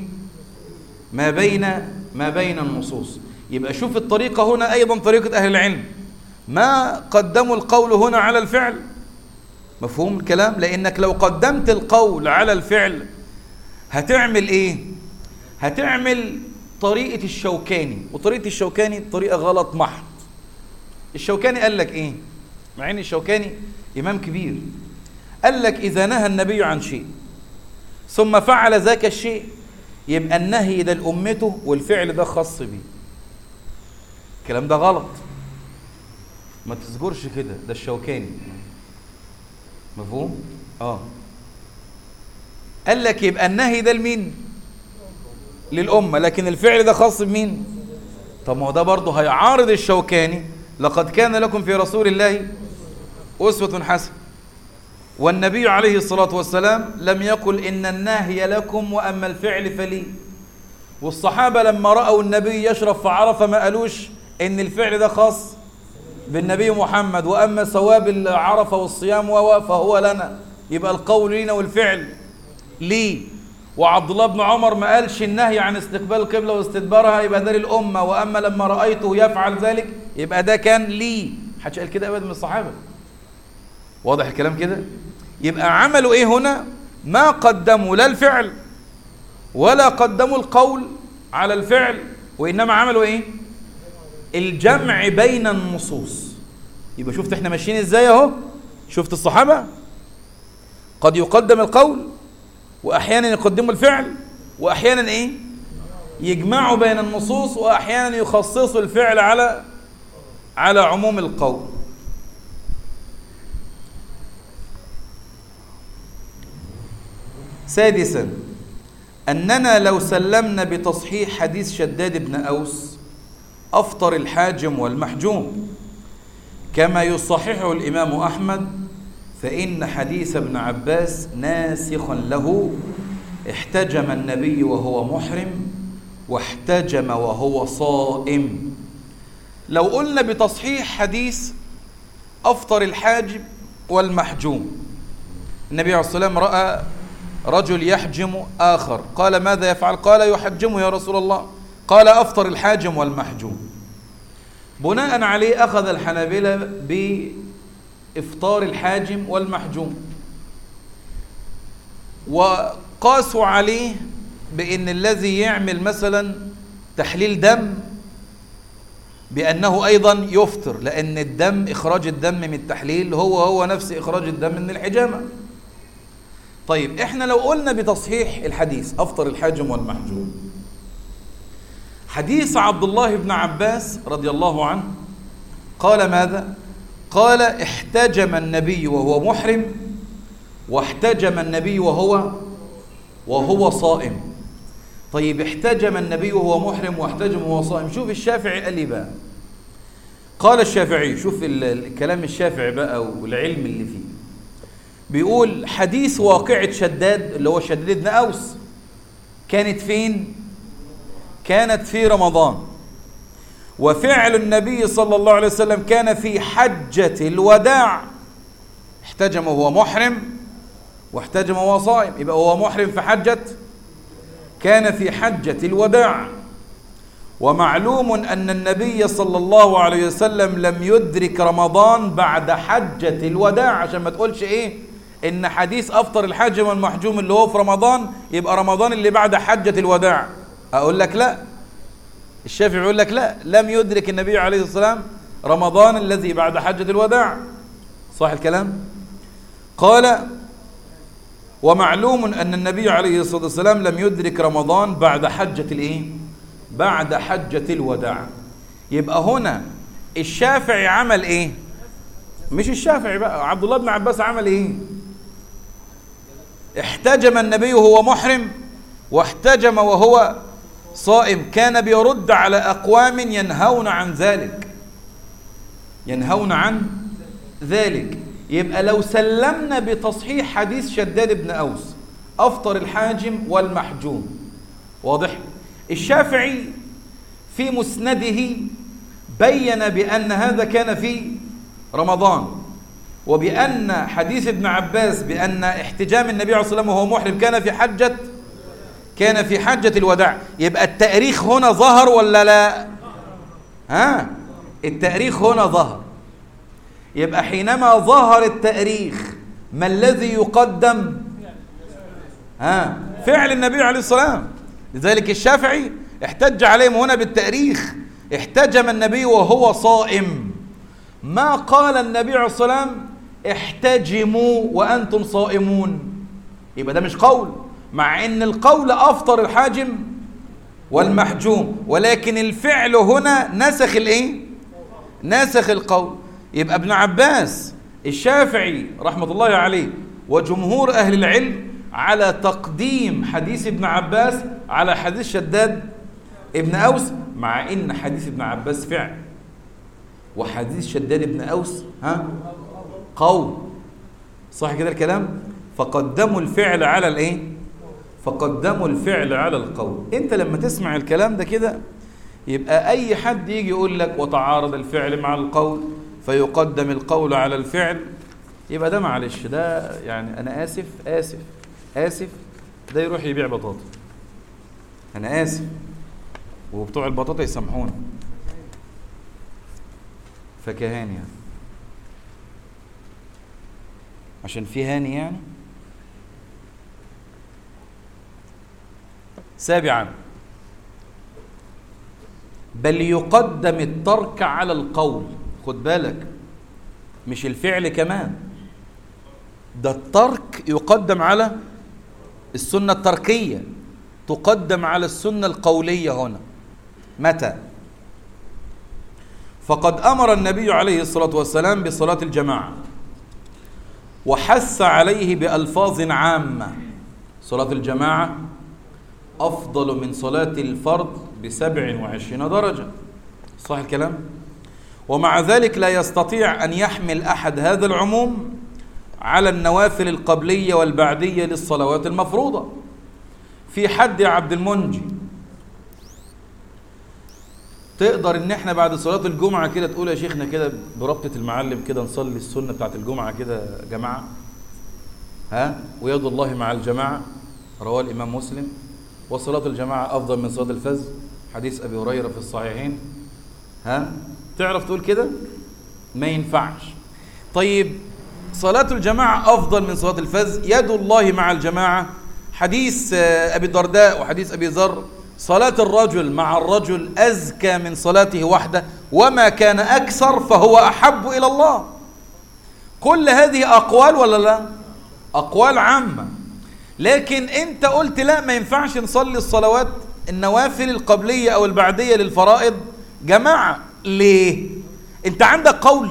ما بين النصوص. يبقى شوف الطريقة هنا أيضا طريقة أهل العلم، ما قدموا القول هنا على الفعل. مفهوم الكلام؟ لأنك لو قدمت القول على الفعل هتعمل إيه؟ هتعمل طريقة الشوكاني، وطريقة الشوكاني طريقة غلط محض. الشوكاني قال لك إيه؟ مع ان الشوكاني امام كبير، قال لك اذا نهى النبي عن شيء ثم فعل ذاك الشيء يبقى النهي ده لامته والفعل ده خاص بيه. الكلام ده غلط، ما تذكرش كده، ده الشوكاني. مفهوم؟ قال لك يبقى النهي ده لمين؟ للامه، لكن الفعل ده خاص بمين؟ طب ما هو ده برضه هيعارض الشوكاني، لقد كان لكم في رسول الله أسوة حسنة، والنبي عليه الصلاة والسلام لم يقل إن النهي لكم وأما الفعل فلي. والصحابة لما رأوا النبي يشرب في عرفة ما قالوش إن الفعل ده خاص بالنبي محمد، وأما ثواب العرفة والصيام فهو لنا، يبقى القول لنا والفعل لي. وعبد الله بن عمر ما قالش النهي عن استقبال القبلة واستدبارها يبقى ده للأمة، وأما لما رأيته يفعل ذلك يبقى ده كان لي. محدش قال كده ابدا من الصحابه. واضح الكلام كده؟ يبقى عملوا ايه هنا؟ ما قدموا لا الفعل ولا قدموا القول على الفعل، وانما عملوا ايه؟ الجمع بين النصوص. يبقى شفت احنا ماشيين ازاي اهو. شفت الصحابه قد يقدم القول واحيانا يقدموا الفعل، واحيانا ايه؟ يجمعوا بين النصوص، واحيانا يخصصوا الفعل على عموم القول. سادسا أننا لو سلمنا بتصحيح حديث شداد بن أوس أفطر الحاجم والمحجوم كما يصححه الإمام أحمد، فإن حديث ابن عباس ناسخ له. احتجم النبي وهو محرم واحتجم وهو صائم. لو قلنا بتصحيح حديث أفطر الحاجم والمحجوم، النبي عليه الصلاة والسلام رأى رجل يحجم آخر، قال ماذا يفعل؟ قال يحجمه يا رسول الله. قال أفطر الحاجم والمحجوم. بناء عليه أخذ الحنابلة بإفطار الحاجم والمحجوم، وقاسوا عليه بأن الذي يعمل مثلا تحليل دم بأنه أيضا يفطر، لأن الدم إخراج الدم من التحليل هو نفس إخراج الدم من الحجامة. طيب احنا لو قلنا بتصحيح الحديث أفطر الحاجم والمحجوم، حديث عبد الله بن عباس رضي الله عنه قال ماذا؟ قال احتجم النبي وهو محرم واحتجم النبي وهو صائم. طيب احتجم النبي وهو محرم واحتجم وهو صائم، شوف الشافعي قال لي بقى. قال الشافعي، شوف الكلام الشافعي بقى والعلم اللي فيه، بيقول حديث واقعة شداد اللي هو شداد بن أوس كانت فين؟ كانت في رمضان، وفعل النبي صلى الله عليه وسلم كان في حجة الوداع، احتجم وهو محرم واحتجم وهو صائم. يبقى هو محرم في حجة، كان في حجة الوداع. ومعلوم أن النبي صلى الله عليه وسلم لم يدرك رمضان بعد حجة الوداع، عشان ما تقولش ايه ان حديث افطر الحاجم والمحجوم اللي هو في رمضان يبقى رمضان اللي بعد حجة الوداع. اقول لك لا، الشافعي يقول لك لا، لم يدرك النبي عليه الصلاة والسلام رمضان الذي بعد حجة الوداع. صح الكلام؟ قال ومعلوم أن النبي عليه الصلاة والسلام لم يدرك رمضان بعد حجة الايه؟ بعد حجة الوداع. يبقى هنا الشافعي عمل ايه؟ مش الشافعي بقى، عبد الله بن عباس عمل ايه؟ احتجم النبي وهو محرم واحتجم وهو صائم. كان بيرد على أقوام ينهون عن ذلك، ينهون عن ذلك. يبقى لو سلمنا بتصحيح حديث شداد بن أوس أفطر الحاجم والمحجوم، واضح؟ الشافعي في مسنده بين بأن هذا كان في رمضان، وبأن حديث ابن عباس بأن احتجام النبي عليه الصلاة والسلام وهو محرم كان في حجة الوداع. يبقى التاريخ هنا ظهر ولا لا؟ التاريخ هنا ظهر. يبقى حينما ظهر التاريخ ما الذي يقدم؟ فعل النبي عليه الصلاة والسلام. لذلك الشافعي احتج عليهم هنا بالتاريخ. احتجم النبي وهو صائم، ما قال النبي عليه الصلاة والسلام احتجموا وأنتم صائمون. يبقى ده مش قول، مع ان القول أفطر الحاجم والمحجوم، ولكن الفعل هنا نسخ الايه؟ نسخ القول. يبقى ابن عباس الشافعي رحمة الله عليه وجمهور أهل العلم على تقديم حديث ابن عباس على حديث شداد ابن أوس، مع ان حديث ابن عباس فعل وحديث شداد ابن أوس قول. صح كده الكلام؟ فقدموا الفعل على الايه؟ فقدموا الفعل على القول. انت لما تسمع الكلام ده كده يبقى اي حد يجي يقول لك وتعارض الفعل مع القول فيقدم القول على الفعل، يبقى ده معلش، ده يعني انا اسف ده يروح يبيع بطاطا. انا اسف، وبتوع البطاطا يسامحوني، فكهاني يعني. عشان في هاني يعني. سابعا، بل يقدم الترك على القول. خد بالك، مش الفعل كمان، ده الترك يقدم على السنة التركية، تقدم على السنة القولية هنا. متى؟ فقد أمر النبي عليه الصلاة والسلام بصلاة الجماعة، وحث عليه بألفاظ عامة. صلاة الجماعة أفضل من صلاة الفرد ب27 درجة، صح الكلام؟ ومع ذلك لا يستطيع أن يحمل أحد هذا العموم على النوافل القبلية والبعدية للصلوات المفروضة. في حد يا عبد المنجي تقدر ان احنا بعد صلاة الجمعة كده تقول يا شيخنا كده بربطة المعلم كده نصلي السنة بتاعت الجمعة كده جماعة؟ ها؟ ويد الله مع الجماعة، رواه الإمام مسلم. وصلاة الجماعة أفضل من صلاة الفجر، حديث أبي هريرة في الصحيحين. ها؟ تعرف تقول كده؟ ما ينفعش. طيب صلاة الجماعة أفضل من صلاة الفجر، يد الله مع الجماعة، حديث أبي الدرداء وحديث أبي ذر، صلاة الرجل مع الرجل أزكى من صلاته وحده، وما كان أكثر فهو أحب إلى الله. كل هذه أقوال ولا لا؟ أقوال عامة. لكن أنت قلت لا، ما ينفعش نصلي الصلوات النوافل القبلية أو البعدية للفرائض جماعة. ليه؟ أنت عندك قول؟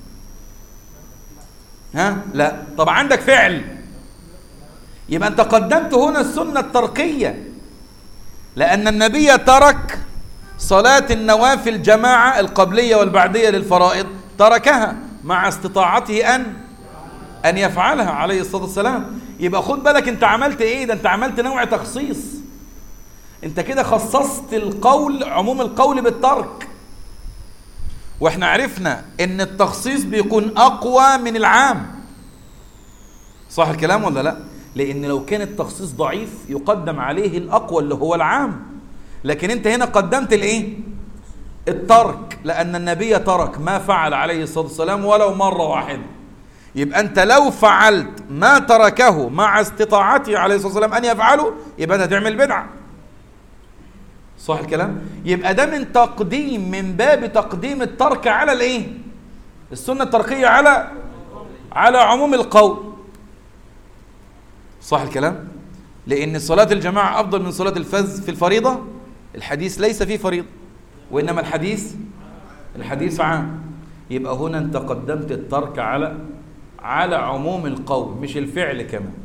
ها؟ لا. طب عندك فعل؟ يبقى أنت قدمت هنا السنة التركية، لأن النبي ترك صلاة النوافل جماعة القبلية والبعدية للفرائض، تركها مع استطاعته أن يفعلها عليه الصلاة والسلام. يبقى خد بالك أنت عملت إيه؟ ده أنت عملت نوع تخصيص. أنت كده خصصت القول، عموم القول بالترك. وإحنا عرفنا أن التخصيص بيكون أقوى من العام، صح الكلام ولا لا؟ لأن لو كان التخصيص ضعيف يقدم عليه الأقوى اللي هو العام، لكن أنت هنا قدمت الإيه؟ الترك، لأن النبي ترك ما فعل عليه الصلاة والسلام ولو مرة واحدة. يبقى أنت لو فعلت ما تركه مع استطاعته عليه الصلاة والسلام أن يفعله، يبقى أنت تعمل بدعة، صح الكلام؟ يبقى ده من تقديم، من باب تقديم الترك على الإيه؟ السنة التركية على عموم القول، صح الكلام؟ لأن صلاة الجماعة أفضل من صلاة الفجر في الفريضة. الحديث ليس فيه فريضة، وإنما الحديث عام. يبقى هنا أنت قدمت الترك على عموم القول، مش الفعل كمان.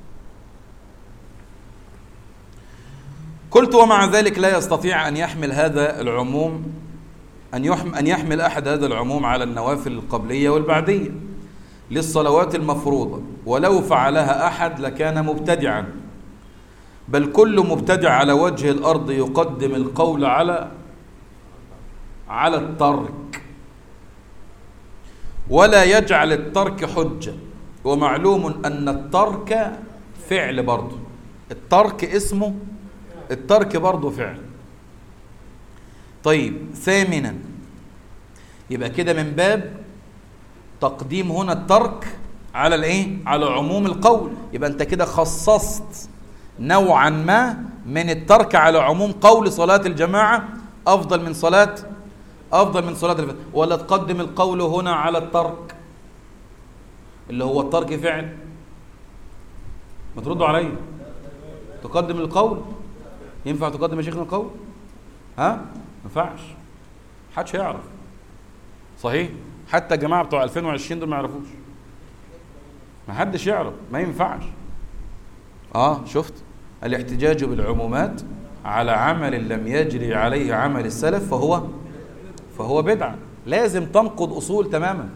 قلت ومع ذلك لا يستطيع أن يحمل هذا العموم، أن يحمل أحد هذا العموم على النوافل القبلية والبعدية للصلوات المفروضة، ولو فعلها أحد لكان مبتدعا. بل كل مبتدع على وجه الأرض يقدم القول على الترك، ولا يجعل الترك حجة. ومعلوم أن الترك فعل برضه، الترك اسمه الترك برضه فعل. طيب ثامنا، يبقى كده من باب تقديم هنا الترك على الايه؟ على عموم القول. يبقى انت كده خصصت نوعا ما من الترك على عموم قول صلاة الجماعة افضل من صلاة الفجر، ولا تقدم القول هنا على الترك اللي هو الترك فعل؟ ما تردوا عليا. تقدم القول. ينفع تقدم يا شيخنا القول؟ ها؟ ما ينفعش، محدش هيعرف، صحيح؟ حتى الجماعة بتوع 2020 دول ما يعرفوش، ما حدش يعرف، ما ينفعش. شفت؟ الاحتجاج بالعمومات على عمل لم يجري عليه عمل السلف فهو بدعة، لازم تنقض أصول تماما.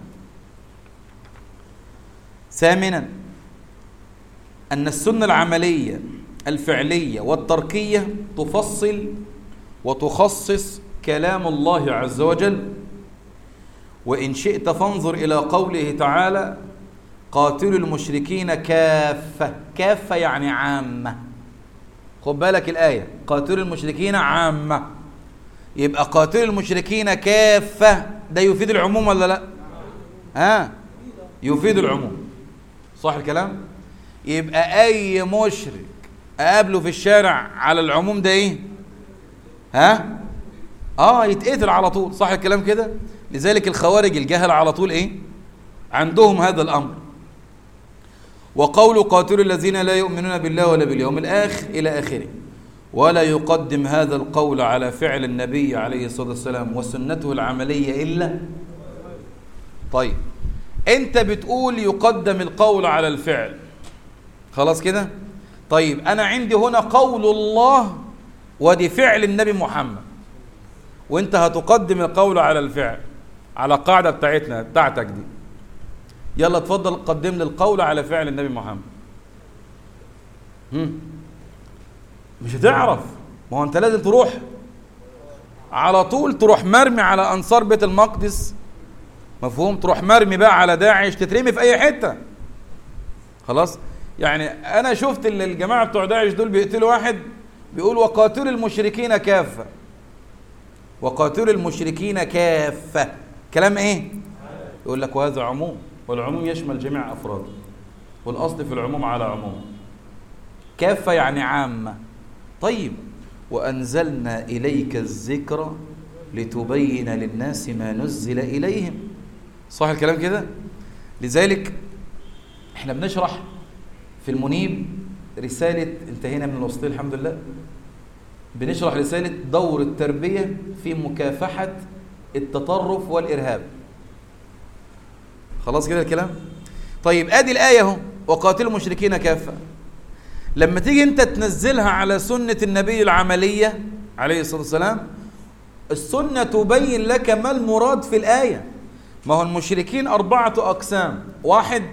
ثامنا، أن السنة العملية الفعلية والتركية تفصل وتخصص كلام الله عز وجل. وإن شئت فانظر إلى قوله تعالى: قاتلوا المشركين كافة. كافة يعني عامة. خد بالك الآية، قاتلوا المشركين عامة، يبقى قاتلوا المشركين كافة، ده يفيد العموم ولا لا؟ يفيد العموم، صح الكلام؟ يبقى أي مشرك أقابله في الشارع على العموم ده إيه؟ ها؟ يتقتل على طول. صح الكلام كده؟ لذلك الخوارج الجهل على طول إيه؟ عندهم هذا الأمر. وقول قاتلوا الذين لا يؤمنون بالله ولا باليوم الآخر إلى آخره، ولا يقدم هذا القول على فعل النبي عليه الصلاة والسلام وسنته العملية إلا. طيب أنت بتقول يقدم القول على الفعل، خلاص كده؟ طيب أنا عندي هنا قول الله ودي فعل النبي محمد، وأنت هتقدم القول على الفعل على القاعدة بتاعتك دي. يلا اتفضل قدم لي القول على فعل النبي محمد. مش هتعرف، ما هو انت لازم تروح على طول، تروح مرمي على انصار بيت المقدس، مفهوم؟ تروح مرمي بقى على داعش، تترمي في اي حته. خلاص؟ يعني انا شفت الجماعه بتوع داعش دول بيقتلوا واحد بيقول وقاتلوا المشركين كافه، وقاتلوا المشركين كافه. كلام ايه؟ يقول لك وهذا عموم، والعموم يشمل جميع افراده، والاصل في العموم على عموم. كافه يعني عامه. طيب وأنزلنا إليك الذكر لتبين للناس ما نزل إليهم. صح الكلام كده؟ لذلك احنا بنشرح في المنيب رسالة، انتهينا من الوسطين الحمد لله، بنشرح رسالة دور التربية في مكافحة التطرف والإرهاب. خلاص كده الكلام؟ طيب ادي الآية اهو، وقاتلوا المشركين كافة. لما تيجي انت تنزلها على سنة النبي العملية عليه الصلاة والسلام، السنة تبين لك ما المراد في الآية. ما هو المشركين 4 أقسام. واحد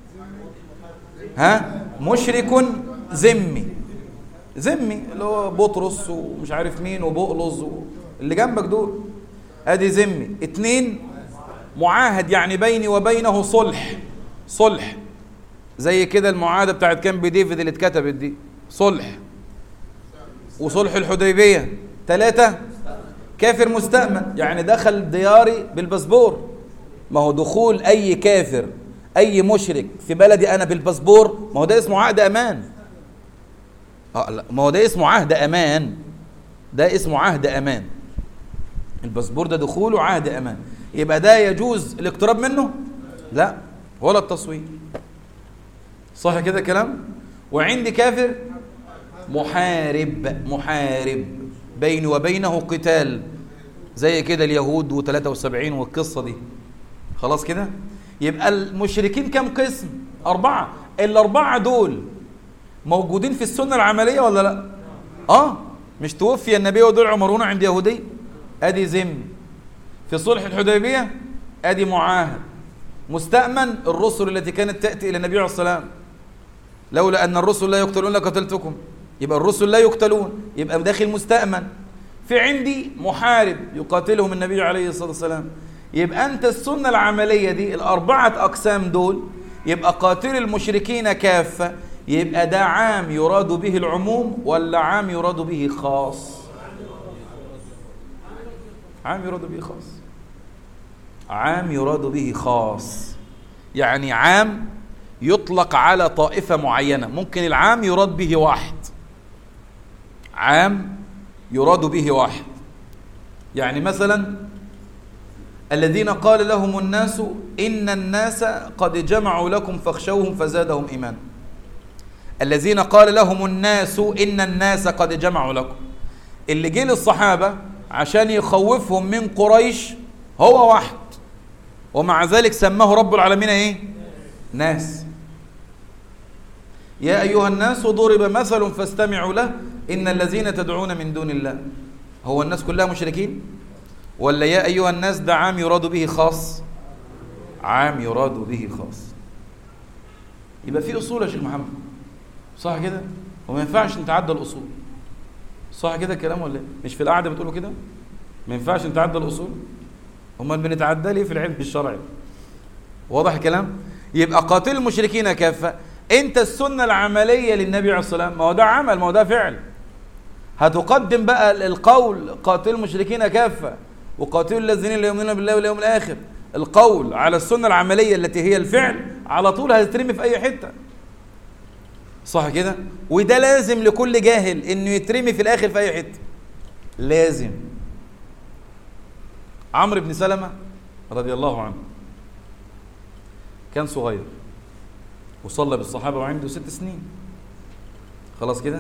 مشرك ذمي اللي هو بطرس ومش عارف مين وبقلظ اللي جنبك دول، ادي ذمي. 2 معاهد، يعني بيني وبينه صلح زي كده المعاهدة بتاعت كامب ديفيد اللي اتكتبت دي، صلح وصلح الحديبية. 3 كافر مستأمن، يعني دخل دياري بالباسبور. ما هو دخول أي كافر أي مشرك في بلدي أنا بالباسبور، ما هو ده اسمه عقد أمان. لا، ما هو ده اسمه عهد أمان، ده اسمه عهد أمان. الباسبور ده دخوله عهد أمان، يبقى ده يجوز الاقتراب منه؟ لا، ولا التصوير. صح كده كلام؟ وعندي كافر محارب بيني وبينه قتال، زي كده اليهود و73 والقصة دي. خلاص كده؟ يبقى المشركين كم قسم؟ 4. ال4 دول موجودين في السنة العملية ولا لا؟ مش توفي النبي ودول عمرون عند يهودي، ادي ذم. في صلح الحديبية ادي معاهد. مستأمن الرسل التي كانت تأتي إلى النبي عليه الصلاة والسلام، لولا أن الرسل لا يقتلون لقتلتكم، يبقى الرسل لا يقتلون، يبقى داخل مستأمن. في عندي محارب يقاتلهم النبي عليه الصلاة والسلام. يبقى أنت السنة العملية دي 4 أقسام دول، يبقى قاتل المشركين كافة، يبقى ده عام يراد به العموم ولا عام يراد به خاص؟ عام يراد به خاص. عام يراد به خاص، يعني عام يطلق على طائفة معينة. ممكن العام يراد به واحد، عام يراد به واحد. يعني مثلا الذين قال لهم الناس إن الناس قد جمعوا لكم فاخشوهم فزادهم إيمانا. الذين قال لهم الناس إن الناس قد جمعوا لكم، اللي جه للصحابة عشان يخوفهم من قريش هو واحد، ومع ذلك سماه رب العالمين ايه؟ ناس. يا أيها الناس ضرب مثل فاستمعوا له إن الذين تدعون من دون الله. هو الناس كلها مشركين؟ ولا يا أيها الناس ده عام يراد به خاص؟ عام يراد به خاص. يبقى في أصول يا شيخ محمد، صح كده؟ وما ينفعش نتعدى الأصول، صح كده الكلام ولا مش في القعدة بتقولوا كده؟ ما ينفعش نتعدى الأصول. امال بنتعدى ليه في العلم الشرعي؟ واضح الكلام؟ يبقى قاتل المشركين كافة. انت السنة العملية للنبي عليه الصلاة والسلام، ما هو ده عمل، ما هو ده فعل. هتقدم بقى القول قاتل المشركين كافة وقاتل الذين لا يؤمنون بالله واليوم الآخر، القول على السنة العملية التي هي الفعل، على طول هتترمي في اي حته، صح كده؟ وده لازم لكل جاهل انه يترمي في الاخر في اي حته، لازم. عمرو بن سلمة رضي الله عنه كان صغير وصلى بالصحابة وعنده 6 سنين، خلاص كده.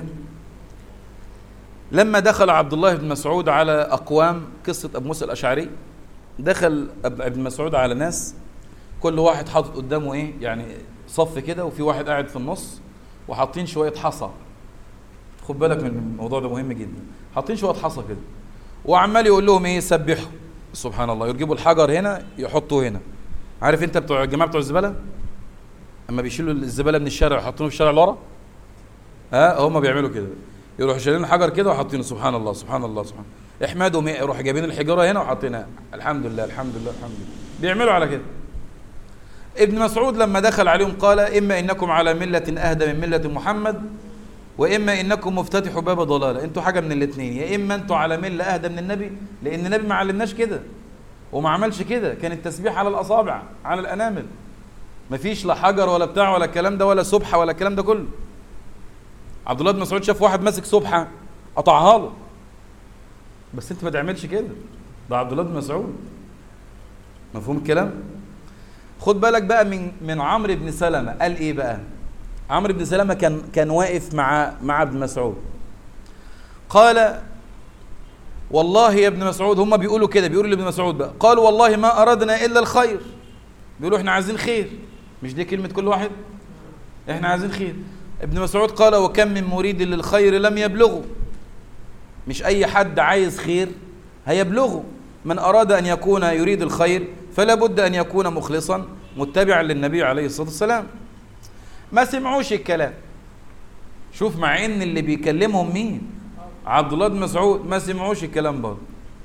لما دخل عبد الله بن مسعود على أقوام، قصة أبو موسى الأشعري، دخل ابن مسعود على ناس كل واحد حاطط قدامه ايه يعني صف كده، وفي واحد قاعد في النص وحاطين شوية حصى، خد بالك من الموضوع ده مهم جدا، حاطين شوية حصى كده وعمال يقول لهم ايه سبحوا سبحان الله، يجيبوا الحجر هنا يحطوه هنا. عارف انت بتوع الجماعه بتوع الزباله اما بيشيلوا الزباله من الشارع ويحطونه في الشارع اللي ورا، هم بيعملوا كده، يروحوا شايلين الحجر كده وحاطينه سبحان الله سبحان الله سبحان الله، احمدوا يروحوا جايبين الحجاره هنا وحاطينها الحمد لله الحمد لله الحمد لله، بيعملوا على كده. ابن مسعود لما دخل عليهم قال اما انكم على مله اهدى من مله محمد واما انكم مفتتحوا باب ضلاله، انتوا حاجه من الاثنين، يا اما انتوا على مله اهدى من النبي، لان النبي ما علمناش كده وما عملش كده، كان التسبيح على الاصابع على الانامل، مفيش لا حجر ولا بتاع ولا الكلام ده ولا سبحه ولا الكلام ده كله. عبد الله بن مسعود شاف واحد ماسك سبحه قطعها له، بس انت ما تعملش كده، ده عبد الله بن مسعود، مفهوم الكلام؟ خد بالك بقى من عمرو بن سلمة، قال ايه بقى؟ عمرو بن سلمة كان واقف مع ابن مسعود، قال والله يا ابن مسعود، هم بيقولوا كده، بيقولوا لابن مسعود بقى، قالوا والله ما أردنا إلا الخير، بيقولوا احنا عايزين خير، مش دي كلمة كل واحد؟ احنا عايزين خير. ابن مسعود قال وكم من مريد للخير لم يبلغه، مش أي حد عايز خير هيبلغه، من أراد أن يكون يريد الخير فلا بد أن يكون مخلصا متبعا للنبي عليه الصلاة والسلام. ما سمعوش الكلام، شوف مع ان اللي بيكلمهم مين؟ عبد الله بن مسعود، ما سمعوش الكلام برضه.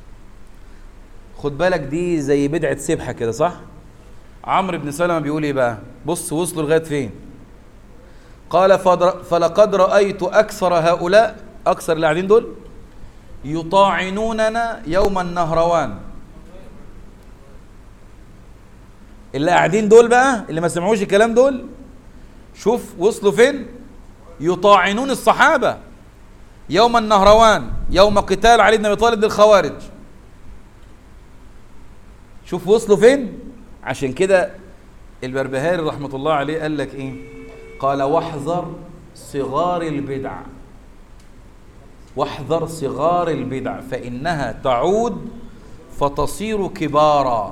خد بالك دي زي بدعة سبحة كده، صح؟ عمرو بن سلمة بيقول ايه بقى؟ بص وصلوا لغاية فين؟ قال فلقد رأيت أكثر هؤلاء، أكثر اللي قاعدين دول، يطاعنوننا يوم النهروان. اللي قاعدين دول بقى اللي ما سمعوش الكلام دول، شوف وصلوا فين؟ يطاعنون الصحابة يوم النهروان، يوم قتال علي بن ابي طالب للخوارج. شوف وصلوا فين؟ عشان كده البربهاري رحمة الله عليه قال لك ايه؟ قال واحذر صغار البدع، واحذر صغار البدع فإنها تعود فتصير كبارا.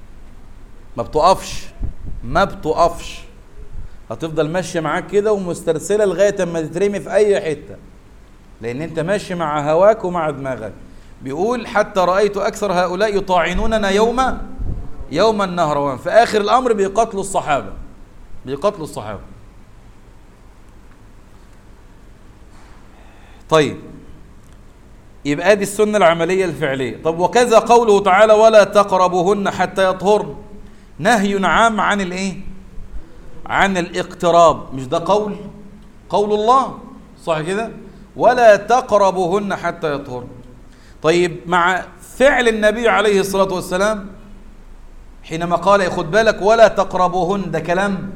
ما بتقفش، هتفضل ماشي معاك كده ومسترسلة لغاية اما تترمي في أي حتة، لأن أنت ماشي مع هواك ومع دماغك. بيقول حتى رأيت أكثر هؤلاء يطاعنوننا يوم النهروان، في آخر الأمر بيقتلوا الصحابة. طيب يبقى دي السنة العملية الفعلية. طب وكذا قوله تعالى ولا تقربوهن حتى يطهرن، نهي عام عن الايه؟ عن الاقتراب، مش ده قول الله، صح كده؟ ولا تقربوهن حتى يطهرن. طيب مع فعل النبي عليه الصلاة والسلام حينما قال خد بالك ولا تقربوهن، ده كلام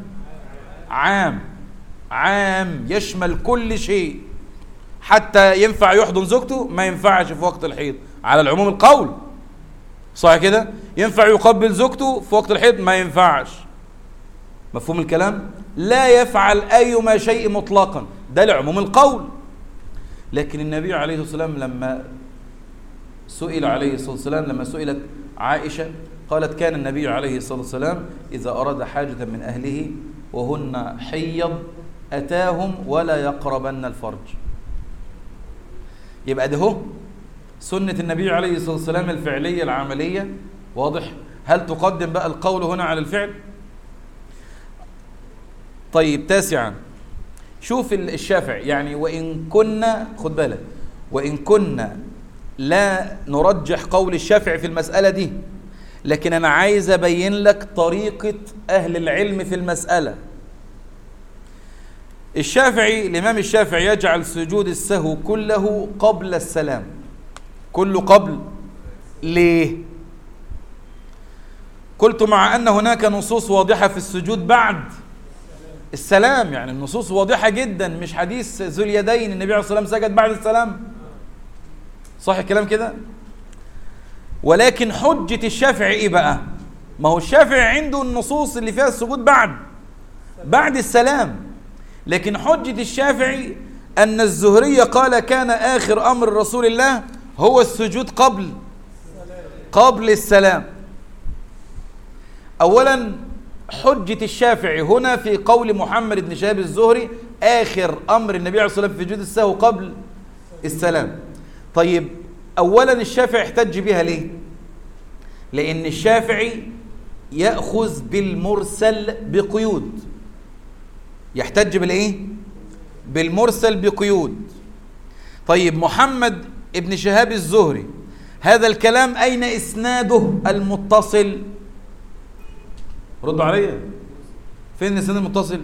عام يشمل كل شيء، حتى ينفع يحضن زوجته ما ينفعش في وقت الحيض على العموم القول، صح كده؟ ينفع يقبل زوجته في وقت الحيض ما ينفعش، مفهوم الكلام؟ لا يفعل أيما شيء مطلقا، ده لعموم القول. لكن النبي عليه الصلاة والسلام لما سئل عليه الصلاة والسلام، لما سئلت عائشة قالت كان النبي عليه الصلاة والسلام إذا أراد حاجة من أهله وهن حيض أتاهم ولا يقربن الفرج. يبقى ده هو سنة النبي عليه الصلاة والسلام الفعلية العملية، واضح؟ هل تقدم بقى القول هنا على الفعل؟ طيب تاسعا، شوف الشافعي يعني وإن كنا، خد بالك، وإن كنا لا نرجح قول الشافعي في المسألة دي، لكن أنا عايز أبين لك طريقة أهل العلم في المسألة. الإمام الشافعي يجعل سجود السهو كله قبل السلام، كله قبل. ليه؟ قلت مع أن هناك نصوص واضحة في السجود بعد السلام، يعني النصوص واضحة جدا، مش حديث ذو اليدين النبي عليه الصلاة والسلام سجد بعد السلام، صح الكلام كده؟ ولكن حجة الشافعي ايه بقى؟ ما هو الشافعي عنده النصوص اللي فيها السجود بعد السلام، لكن حجة الشافعي أن الزهري قال كان آخر أمر رسول الله هو السجود قبل السلام. أولا حجة الشافعي هنا في قول محمد بن شهاب الزهري آخر أمر النبي عليه الصلاة والسلام في سجود السهو قبل السلام. طيب أولا الشافعي احتج بها ليه؟ لأن الشافعي يأخذ بالمرسل بقيود، يحتج بالإيه؟ بالمرسل بقيود. طيب محمد ابن شهاب الزهري هذا الكلام أين إسناده المتصل؟ ردوا عليا، فين الإسناد المتصل؟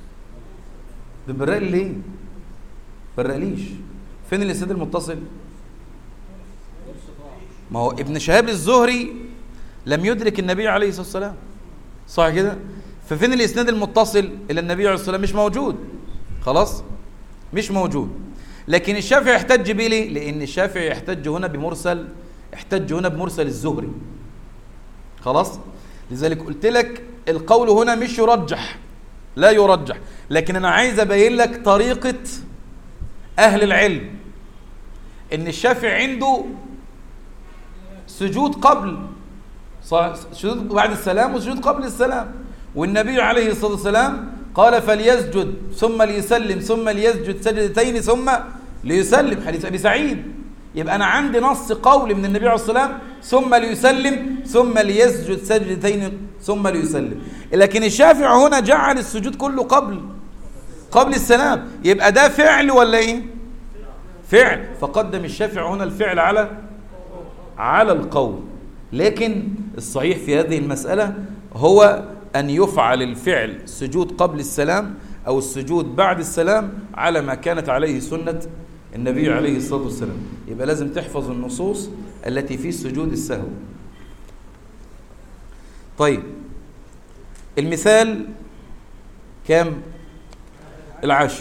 ببرق ليه؟ برقليش، فين الإسناد المتصل؟ ما هو ابن شهاب الزهري لم يدرك النبي عليه الصلاة والسلام، صح كده؟ ففين الإسناد المتصل إلى النبي عليه الصلاة والسلام؟ مش موجود، خلاص مش موجود. لكن الشافعي يحتج به ليه؟ لأن الشافعي يحتج هنا بمرسل الزهري، خلاص. لذلك قلت لك القول هنا مش يرجح، لا يرجح، لكن أنا عايز أبين لك طريقة أهل العلم، إن الشافعي عنده سجود بعد السلام وسجود قبل السلام، والنبي عليه الصلاة والسلام قال فليسجد ثم ليسلم ثم ليسجد سجدتين ثم ليسلم، حديث أبي سعيد. يبقى أنا عندي نص قول من النبي عليه الصلاة والسلام ثم ليسلم ثم ليسجد سجدتين ثم ليسلم، لكن الشافعي هنا جعل السجود كله قبل السلام، يبقى ده فعل ولا إيه؟ فعل، فقدم الشافعي هنا الفعل على القول. لكن الصحيح في هذه المسألة هو أن يفعل الفعل السجود قبل السلام أو السجود بعد السلام على ما كانت عليه سنة النبي عليه الصلاة والسلام. يبقى لازم تحفظ النصوص التي في سجود السهو. طيب المثال كام؟ 10.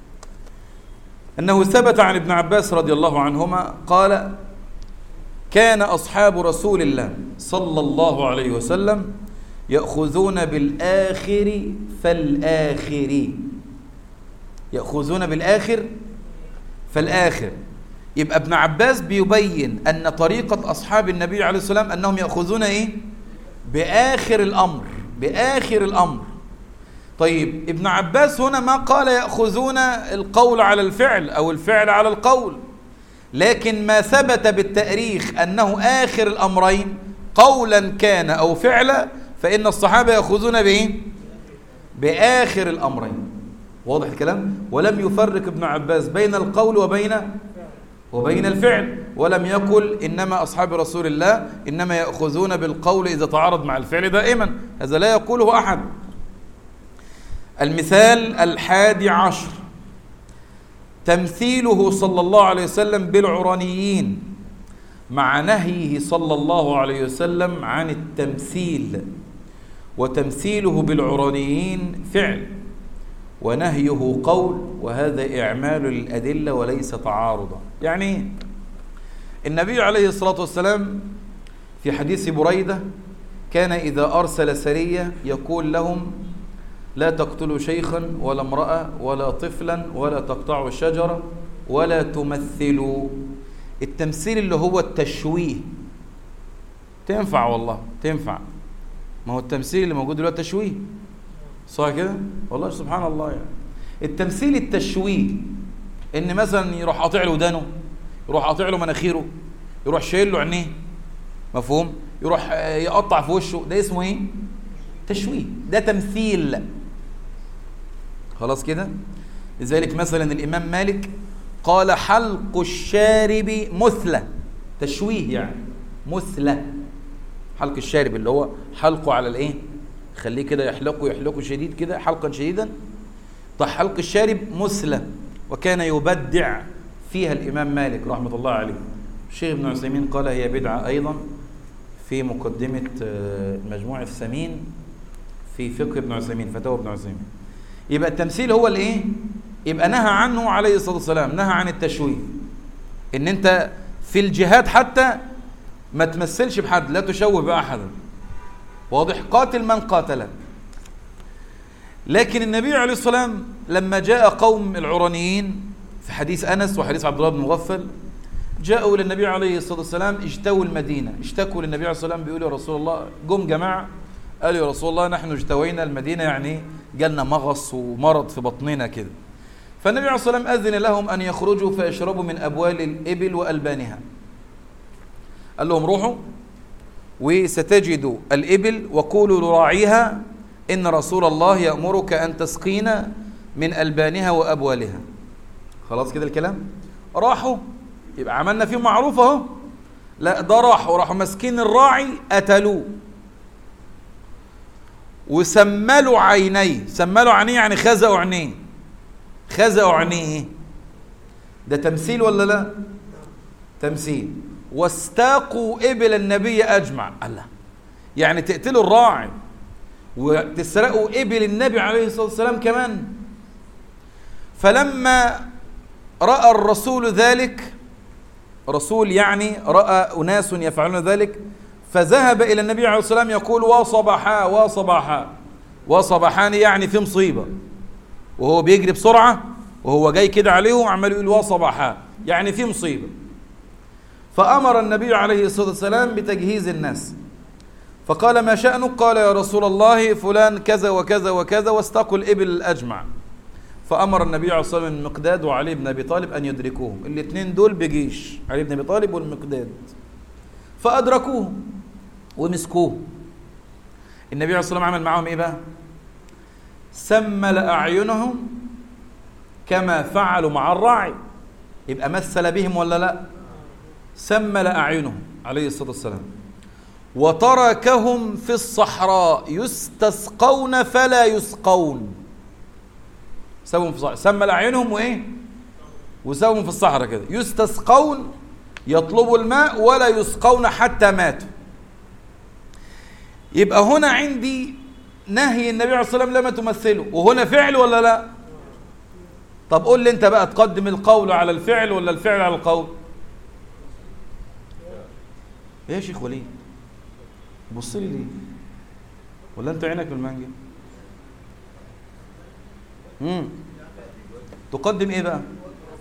أنه ثبت عن ابن عباس رضي الله عنهما قال كان أصحاب رسول الله صلى الله عليه وسلم يأخذون بالآخر فالآخر، يأخذون بالآخر فالآخر. يبقى ابن عباس بيبين أن طريقة أصحاب النبي عليه الصلاة والسلام أنهم يأخذون إيه؟ بآخر الأمر. طيب ابن عباس هنا ما قال يأخذون القول على الفعل أو الفعل على القول، لكن ما ثبت بالتأريخ أنه آخر الأمرين قولا كان أو فعلا، فإن الصحابة يأخذون بإيه؟ بآخر الأمرين. واضح الكلام؟ ولم يفرق ابن عباس بين القول وبين الفعل، ولم يقل إنما أصحاب رسول الله إنما يأخذون بالقول إذا تعارض مع الفعل دائما، هذا لا يقوله أحد. المثال 11 تمثيله صلى الله عليه وسلم بالعرانيين مع نهيه صلى الله عليه وسلم عن التمثيل، وتمثيله بالعرانيين فعل ونهيه قول، وهذا إعمال الأدلة وليس تعارضا. يعني النبي عليه الصلاة والسلام في حديث بريدة كان إذا أرسل سرية يقول لهم لا تقتلوا شيخا ولا امرأة ولا طفلا ولا تقطعوا شجرة ولا تمثلوا. التمثيل اللي هو التشويه تنفع، والله تنفع، ما هو التمثيل اللي موجود دلوقتي تشويه، صح كده؟ والله سبحان الله. يعني التمثيل التشويه ان مثلا يروح قاطع له ودانه، يروح قاطع له مناخيره، يروح شايل له عينيه، مفهوم؟ يروح يقطع في وشه، ده اسمه ايه؟ تشويه، ده تمثيل، خلاص كده. لذلك مثلا الإمام مالك قال حلق الشارب مثلة، تشويه يعني مثلة، حلق الشارب اللي هو حلقه على الايه، خليه كده يحلقه شديد كده حلقا شديدا. طيب حلق الشارب مثلة، وكان يبدع فيها الإمام مالك رحمة الله عليه. الشيخ ابن عثيمين قال هي بدعة أيضا في مقدمة مجموع الثمين في فقه ابن عثيمين، فتاوى ابن عثيمين. يبقى التمثيل هو الايه؟ يبقى نهى عنه عليه الصلاة والسلام، نهى عن التشويه، ان انت في الجهاد حتى ما تمثلش بحد، لا تشوه بأحد، واضح؟ قاتل من قاتله. لكن النبي عليه الصلاة والسلام لما جاء قوم العرانيين في حديث أنس وحديث عبد الله بن مغفل، جاءوا للنبي عليه الصلاة والسلام اجتووا المدينة، اشتكوا للنبي عليه الصلاة والسلام بيقولوا يا رسول الله، جم جماعة قالوا يا رسول الله نحن اجتوينا المدينة، يعني جالنا مغص ومرض في بطننا كده. فالنبي عليه الصلاة والسلام أذن لهم أن يخرجوا فيشربوا من أبوال الإبل وألبانها. قال لهم روحوا وستجدوا الإبل وقولوا لراعيها إن رسول الله يأمرك أن تسقينا من ألبانها وأبوالها. خلاص كده الكلام؟ راحوا، يبقى عملنا فيهم معروف اهو. لا ده راحوا مسكين الراعي قتلوه وسملوا عينيه. سملوا عينيه يعني خزقوا عينيه. خزقوا عينيه ده تمثيل ولا لا؟ تمثيل. واستاقوا إبل النبي أجمع. الله، يعني تقتلوا الراعي وتسرقوا إبل النبي عليه الصلاة والسلام كمان. فلما رأى الرسول ذلك، رسول يعني رأى أناس يفعلون ذلك، فذهب إلى النبي عليه الصلاة والسلام يقول وصباحا وصباحا. وصباحان يعني في مصيبة، وهو بيجري بسرعة وهو جاي كده عليهم عمال يقول وصباحا يعني في مصيبة. فأمر النبي عليه الصلاة والسلام بتجهيز الناس، فقال ما شأنك؟ قال يا رسول الله فلان كذا وكذا وكذا واستقوا الإبل الأجمع. فأمر النبي عليه الصلاة والسلام المقداد وعلي بن أبي طالب أن يدركوهم. الاثنين دول بجيش، علي بن أبي طالب والمقداد. فأدركوهم ومسكوه. النبي عليه الصلاة والسلام عمل معهم إيه بقى؟ سمل أعينهم كما فعلوا مع الراعي. يبقى مثل بهم ولا لا؟ سمل أعينهم عليه الصلاة والسلام، وتركهم في الصحراء يستسقون فلا يسقون. سابهم في الصحراء، سمل أعينهم وإيه؟ وسابهم في الصحراء كده يستسقون، يطلبوا الماء ولا يسقون حتى ماتوا. يبقى هنا عندي نهي النبي عليه الصلاة والسلام لما تمثله، وهنا فعل ولا لا؟ طب قول لي انت بقى، تقدم القول على الفعل ولا الفعل على القول؟ ايه يا شيخ وليد بص لي ليه؟ ولا انت عينك بالمانجا؟ تقدم ايه بقى؟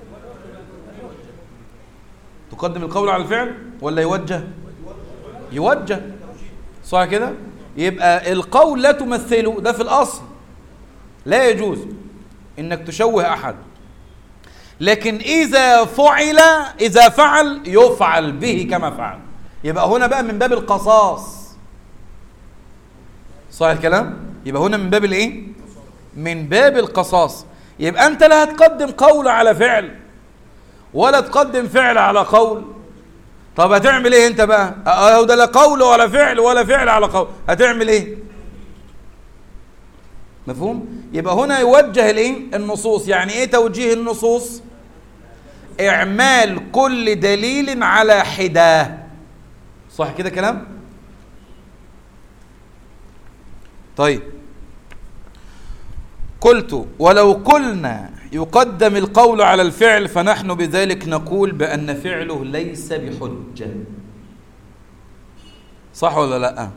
تقدم القول على الفعل ولا يوجه؟ يوجه، صح كده؟ يبقى القول لا تمثله، ده في الأصل لا يجوز إنك تشوه أحد. لكن إذا فعل يفعل به كما فعل. يبقى هنا بقى من باب القصاص، صح الكلام؟ يبقى هنا من باب الإيه؟ من باب القصاص. يبقى أنت لا هتقدم قول على فعل ولا تقدم فعل على قول. طب هتعمل ايه انت بقى؟ ده لا قول ولا فعل ولا فعل على قول، هتعمل ايه؟ مفهوم؟ يبقى هنا يوجه الايه؟ النصوص. يعني ايه توجيه النصوص؟ اعمال كل دليل على حداه، صح كده كلام؟ طيب قلت ولو قلنا يقدم القول على الفعل فنحن بذلك نقول بأن فعله ليس بحجة، صح ولا لا؟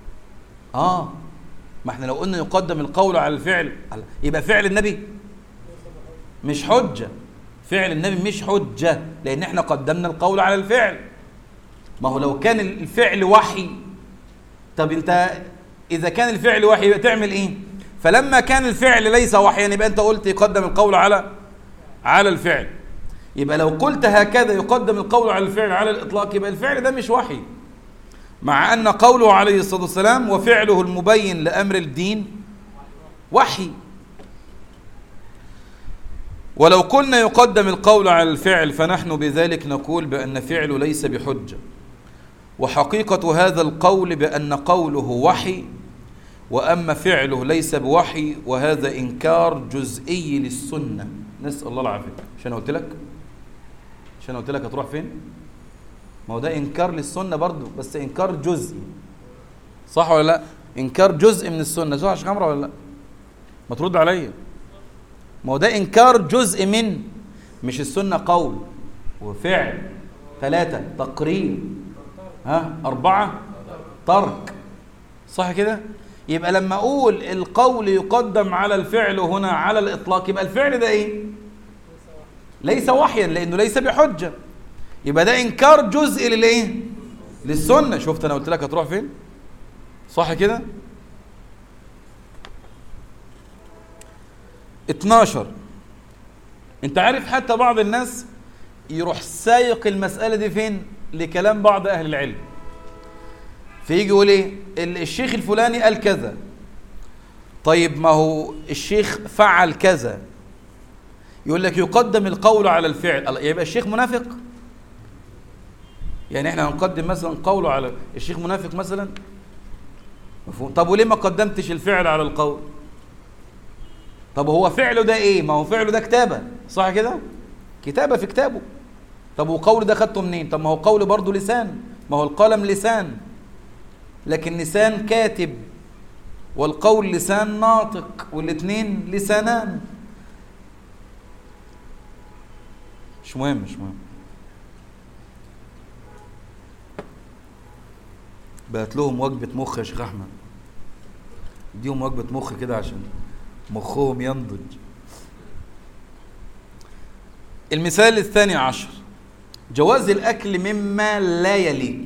ما احنا لو قلنا يقدم القول على الفعل يبقى فعل النبي مش حجة. فعل النبي مش حجة لأن احنا قدمنا القول على الفعل. ما هو لو كان الفعل وحي، طب انت إذا كان الفعل وحي يبقى تعمل ايه؟ فلما كان الفعل ليس وحيا يبقى انت قلت يقدم القول على الفعل. يبقى لو قلت هكذا يقدم القول على الفعل على الإطلاق يبقى الفعل ده مش وحي، مع أن قوله عليه الصلاة والسلام وفعله المبين لأمر الدين وحي. ولو قلنا يقدم القول على الفعل فنحن بذلك نقول بأن فعله ليس بحجة، وحقيقة هذا القول بأن قوله وحي وأما فعله ليس بوحي، وهذا إنكار جزئي للسنة. نسأل الله العافية. عشان قلت لك هتروح فين؟ ما هو ده انكار للسنه برضو، بس انكار جزئي، صح ولا لا؟ انكار جزء من السنه، صح يا شيخ عمرو ولا لا؟ ما ترد عليا. ما هو ده انكار جزء من، مش السنه قول وفعل، 3 تقرير، 4 ترك، صح كده؟ يبقى لما اقول القول يقدم على الفعل هنا على الاطلاق، يبقى الفعل ده ايه؟ ليس وحيا، لانه ليس بحجه. يبقى ده انكار جزء للايه؟ للسنه. شفت انا قلت لك هتروح فين؟ صح كده؟ 12. انت عارف حتى بعض الناس يروح سايق المسألة دي فين؟ لكلام بعض أهل العلم، فيجي يقول ايه؟ الشيخ الفلاني قال كذا، طيب ما هو الشيخ فعل كذا، يقول لك يقدم القول على الفعل. يبقى الشيخ منافق؟ يعني احنا هنقدم مثلا قوله على الشيخ منافق مثلا؟ مفهوم؟ طب وليه ما قدمتش الفعل على القول؟ طب هو فعله ده ايه؟ ما هو فعله ده كتابة، صح كده؟ كتابة في كتابه. طب وقول ده خدته منين؟ طب ما هو قول برضه لسان، ما هو القلم لسان، لكن لسان كاتب والقول لسان ناطق، والاثنين لسانان. مش مهم. بقت لهم وجبة مخ يا شيخ أحمد، اديهم وجبة مخ كده عشان مخهم ينضج. المثال 12، جواز الأكل مما لا يليق.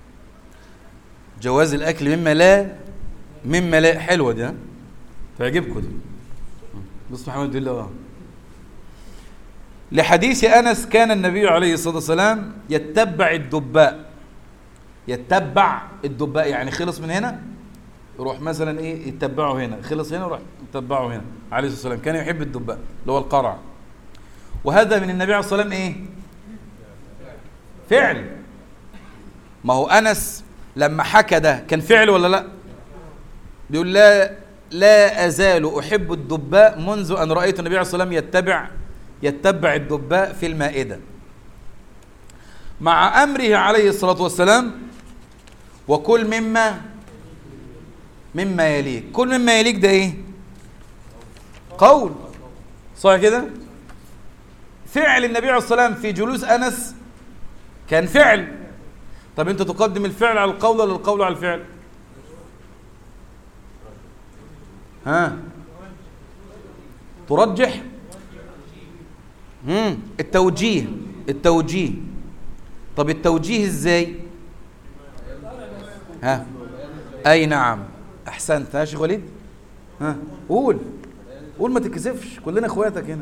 جواز الأكل مما لا حلوة دي، تعجبكم دي. بص محمد الله، لحديث أنس كان النبي عليه الصلاة والسلام يتبع الدباء، يعني خلص من هنا يروح مثلا ايه يتبعه هنا، خلص هنا يروح يتبعه هنا، عليه الصلاة والسلام كان يحب الدباء اللي هو القرع. وهذا من النبي عليه الصلاة والسلام ايه؟ فعل. ما هو أنس لما حكى ده كان فعل ولا لا؟ بيقول لا أزال أحب الدباء منذ أن رأيت النبي عليه الصلاة والسلام يتبع الدباء في المائدة، مع أمره عليه الصلاة والسلام وكل مما يليك. كل مما يليك ده ايه؟ قول، صح كده؟ فعل النبي عليه الصلاة والسلام في جلوس أنس كان فعل. طب انت تقدم الفعل على القول ولا القول على الفعل؟ ترجح؟ التوجيه. طب التوجيه ازاي؟ اي نعم، احسنت يا شيخ وليد. قول ما تتكسفش، كلنا اخواتك هنا.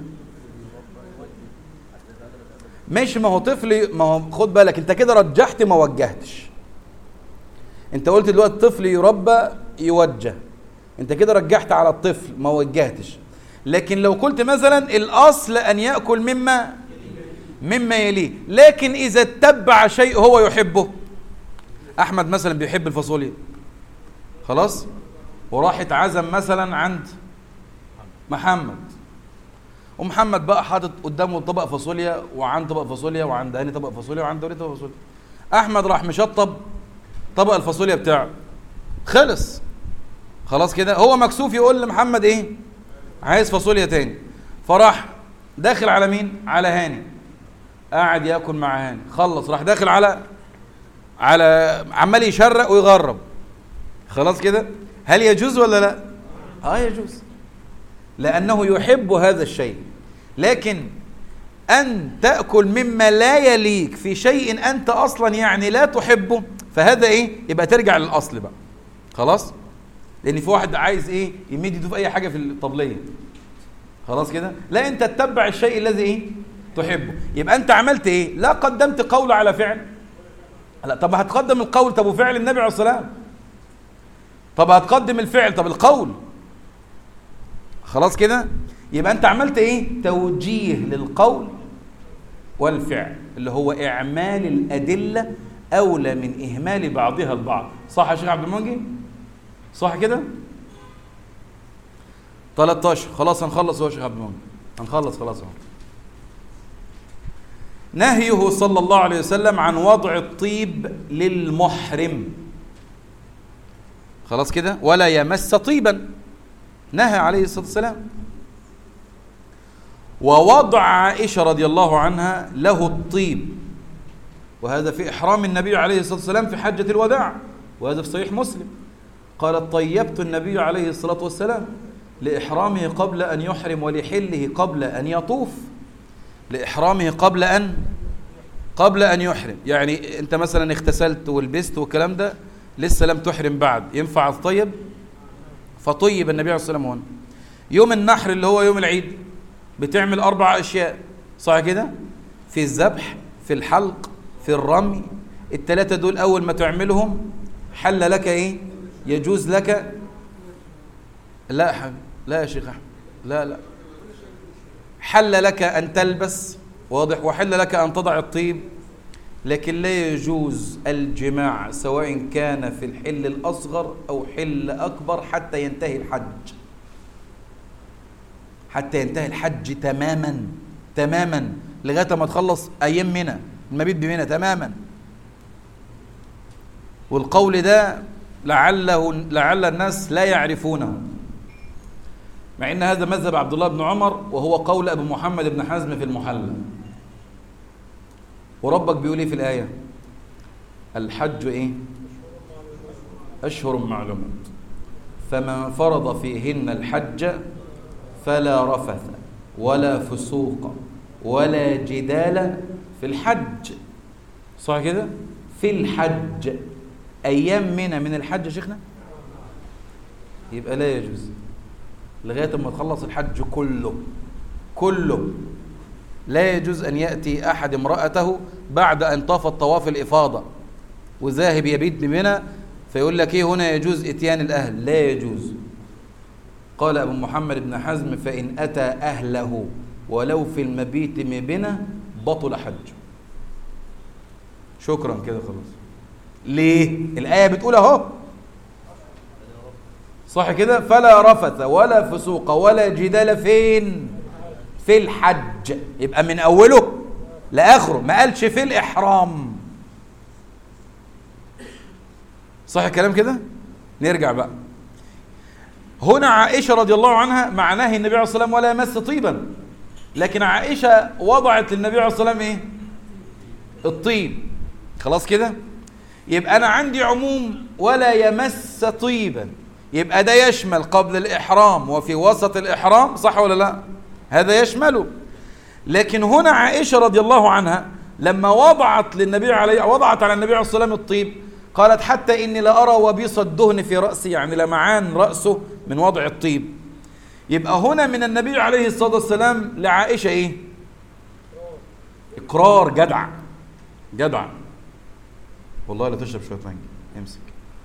ماشي، ما هو طفل، ما هو خد بالك انت كده رجحت ما وجهتش. انت قلت دلوقتي الطفل يربى يوجه، انت كده رجحت على الطفل ما وجهتش. لكن لو قلت مثلا الاصل ان ياكل مما يليه، لكن اذا اتبع شيء هو يحبه، احمد مثلا بيحب الفاصوليا، خلاص، وراح اتعزم مثلا عند محمد، ومحمد بقى حاطط قدامه طبق فاصوليا، وعند طبق فاصوليا، وعند هاني طبق فاصوليا، وعند وليد طبق فاصوليا. احمد راح مشطب طبق الفاصوليا بتاعه، خلاص كده، هو مكسوف يقول لمحمد ايه؟ عايز فاصوليا تاني. فراح داخل على مين؟ على هاني، قاعد ياكل مع هاني، خلص راح داخل على عمال يشرق ويغرب، خلاص كده. هل يجوز ولا لا؟ يجوز، لأنه يحب هذا الشيء. لكن أن تأكل مما لا يليك في شيء أنت أصلا يعني لا تحبه، فهذا إيه؟ يبقى ترجع للأصل بقى، خلاص. لأن في واحد عايز إيه؟ يمد يدوب أي حاجة في الطبلية، خلاص كده. لا، أنت تتبع الشيء الذي إيه؟ تحبه. يبقى أنت عملت إيه؟ لا قدمت قول على فعل. لا، طب هتقدم القول، طب وفعل النبي عليه الصلاة والسلام. طب هتقدم الفعل، طب القول، خلاص كده. يبقى انت عملت ايه؟ توجيه للقول والفعل، اللي هو اعمال الادله اولى من اهمال بعضها البعض. صح يا شيخ عبد المنجي؟ صح كده؟ 13 خلاص هنخلص. هو يا شيخ عبد المنجي هنخلص خلاص اهو. نهيه صلى الله عليه وسلم عن وضع الطيب للمحرم. خلاص كده، ولا يمس طيبا، نهى عليه الصلاة والسلام. ووضع عائشة رضي الله عنها له الطيب، وهذا في إحرام النبي عليه الصلاة والسلام في حجة الوداع، وهذا في صحيح مسلم. قالت: طيبت النبي عليه الصلاة والسلام لإحرامه قبل أن يحرم ولحله قبل أن يطوف. لإحرامه قبل أن يحرم، يعني أنت مثلا اغتسلت ولبست والكلام ده، لسه لم تحرم بعد، ينفع الطيب؟ فطيب النبي عليه الصلاة والسلام. يوم النحر اللي هو يوم العيد بتعمل 4 أشياء، صح كده؟ في الذبح، في الحلق، في الرمي. ال3 دول أول ما تعملهم حل لك إيه؟ يجوز لك. لا يا حبيبي، لا يا شيخ أحمد، لا، حل لك أن تلبس، واضح، وحل لك أن تضع الطيب، لكن لا يجوز الجماع سواء كان في الحل الأصغر أو حل أكبر حتى ينتهي الحج تماما لغاية ما تخلص أيام منى، المبيت بمنى تماما. والقول ده لعل الناس لا يعرفونه، مع ان هذا مذهب عبد الله بن عمر، وهو قول ابو محمد بن حزم في المحلى. وربك بيقول ايه في الايه؟ الحج ايه؟ اشهر معلومات، فمن فرض فيهن الحج فلا رفث ولا فسوق ولا جدال في الحج. صح كده؟ في الحج، ايام من الحج يا شيخنا، يبقى لا يجوز لغاية ما تخلص الحج كله. لا يجوز أن يأتي أحد امرأته بعد أن طاف الطواف الإفاضة وذاهب يبيت بمنى فيقول لك إيه هنا يجوز إتيان الأهل، لا يجوز. قال أبو محمد بن حزم: فإن أتى أهله ولو في المبيت بمنى بطل حج. شكرا كده خلاص. ليه؟ الآية بتقول أهو، صح كده؟ فلا رفث ولا فسوق ولا جدال فين؟ في الحج. يبقى من أوله لآخره، ما قالش في الإحرام. صح الكلام كده؟ نرجع بقى. هنا عائشة رضي الله عنها مع نهي النبي عليه الصلاة والسلام ولا يمس طيبا، لكن عائشة وضعت للنبي عليه الصلاة والسلام إيه؟ الطيب. خلاص كده؟ يبقى أنا عندي عموم ولا يمس طيبا، يبقى ده يشمل قبل الإحرام وفي وسط الإحرام، صح ولا لا؟ هذا يشمله. لكن هنا عائشة رضي الله عنها لما وضعت على النبي عليه الصلاة والسلام الطيب، قالت: حتى إني لأرى وبيص الدهن في رأسي، يعني لمعان رأسه من وضع الطيب. يبقى هنا من النبي عليه الصلاة والسلام لعائشة إيه؟ إقرار. جدع والله لا تشرب شوية مانجا، امسك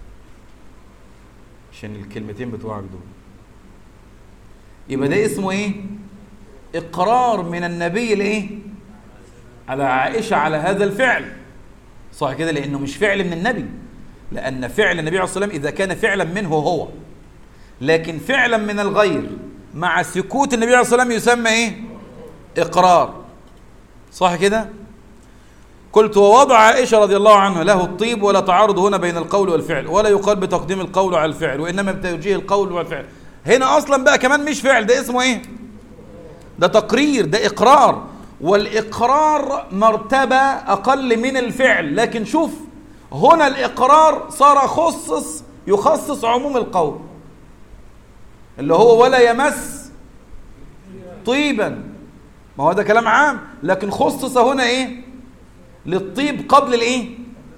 عشان الكلمتين بتوعك دول. يبقى ده اسمه ايه؟ اقرار من النبي لايه؟ على عائشة على هذا الفعل، صح كده؟ لانه مش فعل من النبي، لان فعل النبي عليه الصلاة والسلام اذا كان فعلا منه هو، لكن فعلا من الغير مع سكوت النبي عليه الصلاة والسلام يسمى ايه؟ اقرار. صح كده؟ قلت: ووضع عائشة رضي الله عنها له الطيب، ولا تعارض هنا بين القول والفعل، ولا يقال بتقديم القول على الفعل، وإنما بتوجيه القول والفعل. هنا أصلا بقى كمان مش فعل، ده اسمه إيه؟ ده تقرير، ده إقرار. والإقرار مرتبة أقل من الفعل، لكن شوف هنا الإقرار صار يخصص عموم القول اللي هو ولا يمس طيبا، ما هو ده كلام عام، لكن خصص هنا إيه؟ للطيب قبل الايه؟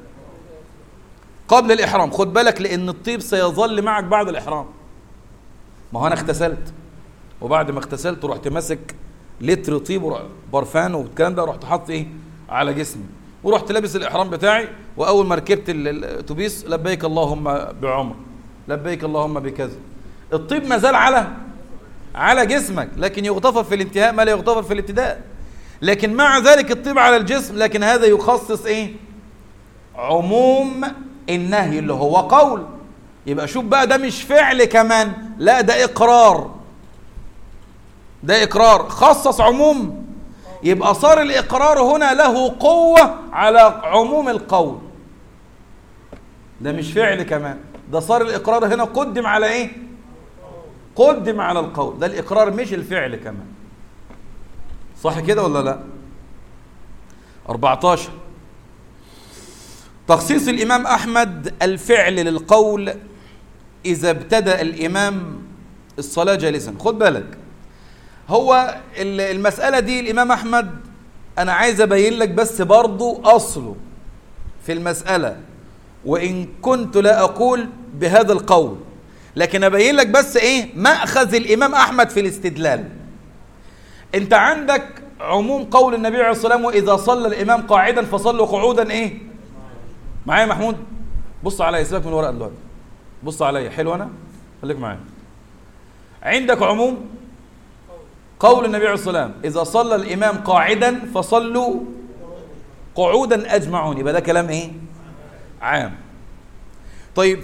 قبل الاحرام. خد بالك لان الطيب سيظل معك بعد الاحرام. ما هو انا اغتسلت، وبعد ما اغتسلت رحت ماسك لتر طيب برفان والكلام ده، رحت حاطط ايه على جسمي، ورحت لابس الاحرام بتاعي، واول ما ركبت الاتوبيس لبيك اللهم بعمر، لبيك اللهم بكذا. الطيب ما زال على جسمك، لكن يغتفر في الانتهاء ما لا يغتفر في الابتداء. لكن مع ذلك الطيب على الجسم، لكن هذا يخصص ايه؟ عموم النهي اللي هو قول. يبقى شوف بقى، ده مش فعل كمان، لا ده اقرار، ده اقرار خصص عموم. يبقى صار الإقرار هنا له قوة على عموم القول. ده مش فعل كمان، ده صار الإقرار هنا قدم على إيه؟ قدم على القول. ده الإقرار مش الفعل كمان. صح كده ولا لا؟ 14 تخصيص الإمام أحمد الفعل للقول إذا ابتدأ الإمام الصلاة جالسا. خد بالك، هو المسألة دي الإمام أحمد أنا عايز أبين لك بس برضو أصله في المسألة، وإن كنت لا أقول بهذا القول، لكن أبين لك بس إيه مأخذ الإمام أحمد في الاستدلال. أنت عندك عموم قول النبي عليه الصلاة والسلام: وإذا صلى الإمام قاعدا فصلوا قعودا. إيه معايا محمود؟ بص عليا، سيبك من الورقة دلوقتي، بص عليا حلو، أنا خليك معايا. عندك عموم قول النبي عليه الصلاة والسلام: إذا صلى الإمام قاعدا فصلوا قعودا أجمعون. يبقى ده كلام إيه؟ عام. طيب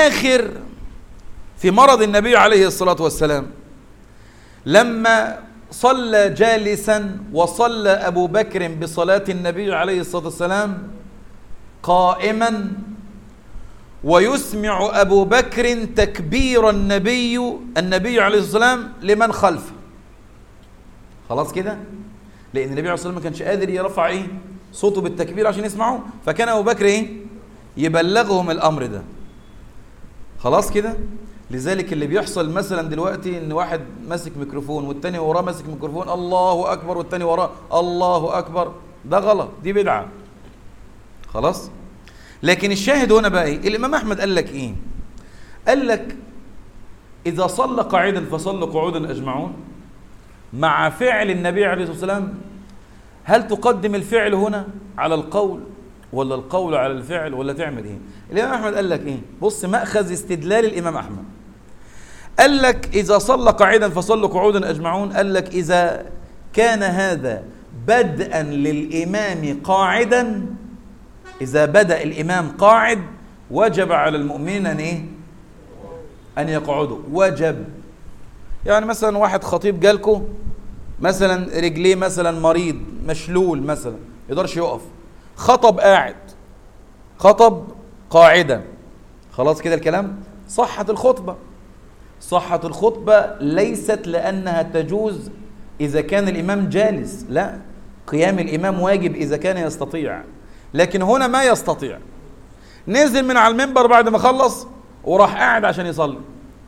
في مرض النبي عليه الصلاة والسلام لما صلى جالسا وصلى أبو بكر بصلاة النبي عليه الصلاة والسلام قائما، ويسمع أبو بكر تكبير النبي عليه الصلاة والسلام لمن خلفه. خلاص كده؟ لأن النبي عليه الصلاة والسلام ما كانش قادر يرفع إيه؟ صوته بالتكبير عشان يسمعوه، فكان أبو بكر إيه؟ يبلغهم الأمر ده. خلاص كده؟ لذلك اللي بيحصل مثلا دلوقتي إن واحد ماسك ميكروفون والتاني وراه ماسك ميكروفون الله أكبر والتاني وراه الله أكبر، ده غلط، دي بدعة. خلاص؟ لكن الشاهد هنا بقى إيه؟ الإمام أحمد قال لك إيه؟ قال لك إذا صلى قاعدا فصلوا قعودا أجمعون مع فعل النبي عليه الصلاة والسلام. هل تقدم الفعل هنا على القول ولا القول على الفعل ولا تعمل إيه؟ الإمام أحمد قال لك إيه؟ بص مأخذ استدلال الإمام أحمد. قال لك إذا صلى قاعدا فصلوا قعودا أجمعون، قال لك إذا كان هذا بدءا للإمام قاعدا، إذا بدأ الإمام قاعد وجب على المؤمنين أن إيه؟ أن يقعدوا. وجب. يعني مثلا واحد خطيب جالكو مثلا رجليه مثلا مريض مشلول مثلا يقدرش يقف، خطب قاعد، خطب قاعدا، خلاص كده الكلام؟ صحت الخطبة. صحت الخطبة ليست لأنها تجوز إذا كان الإمام جالس، لا، قيام الإمام واجب إذا كان يستطيع، لكن هنا ما يستطيع. نزل من على المنبر بعد ما خلص وراح قاعد عشان يصلي.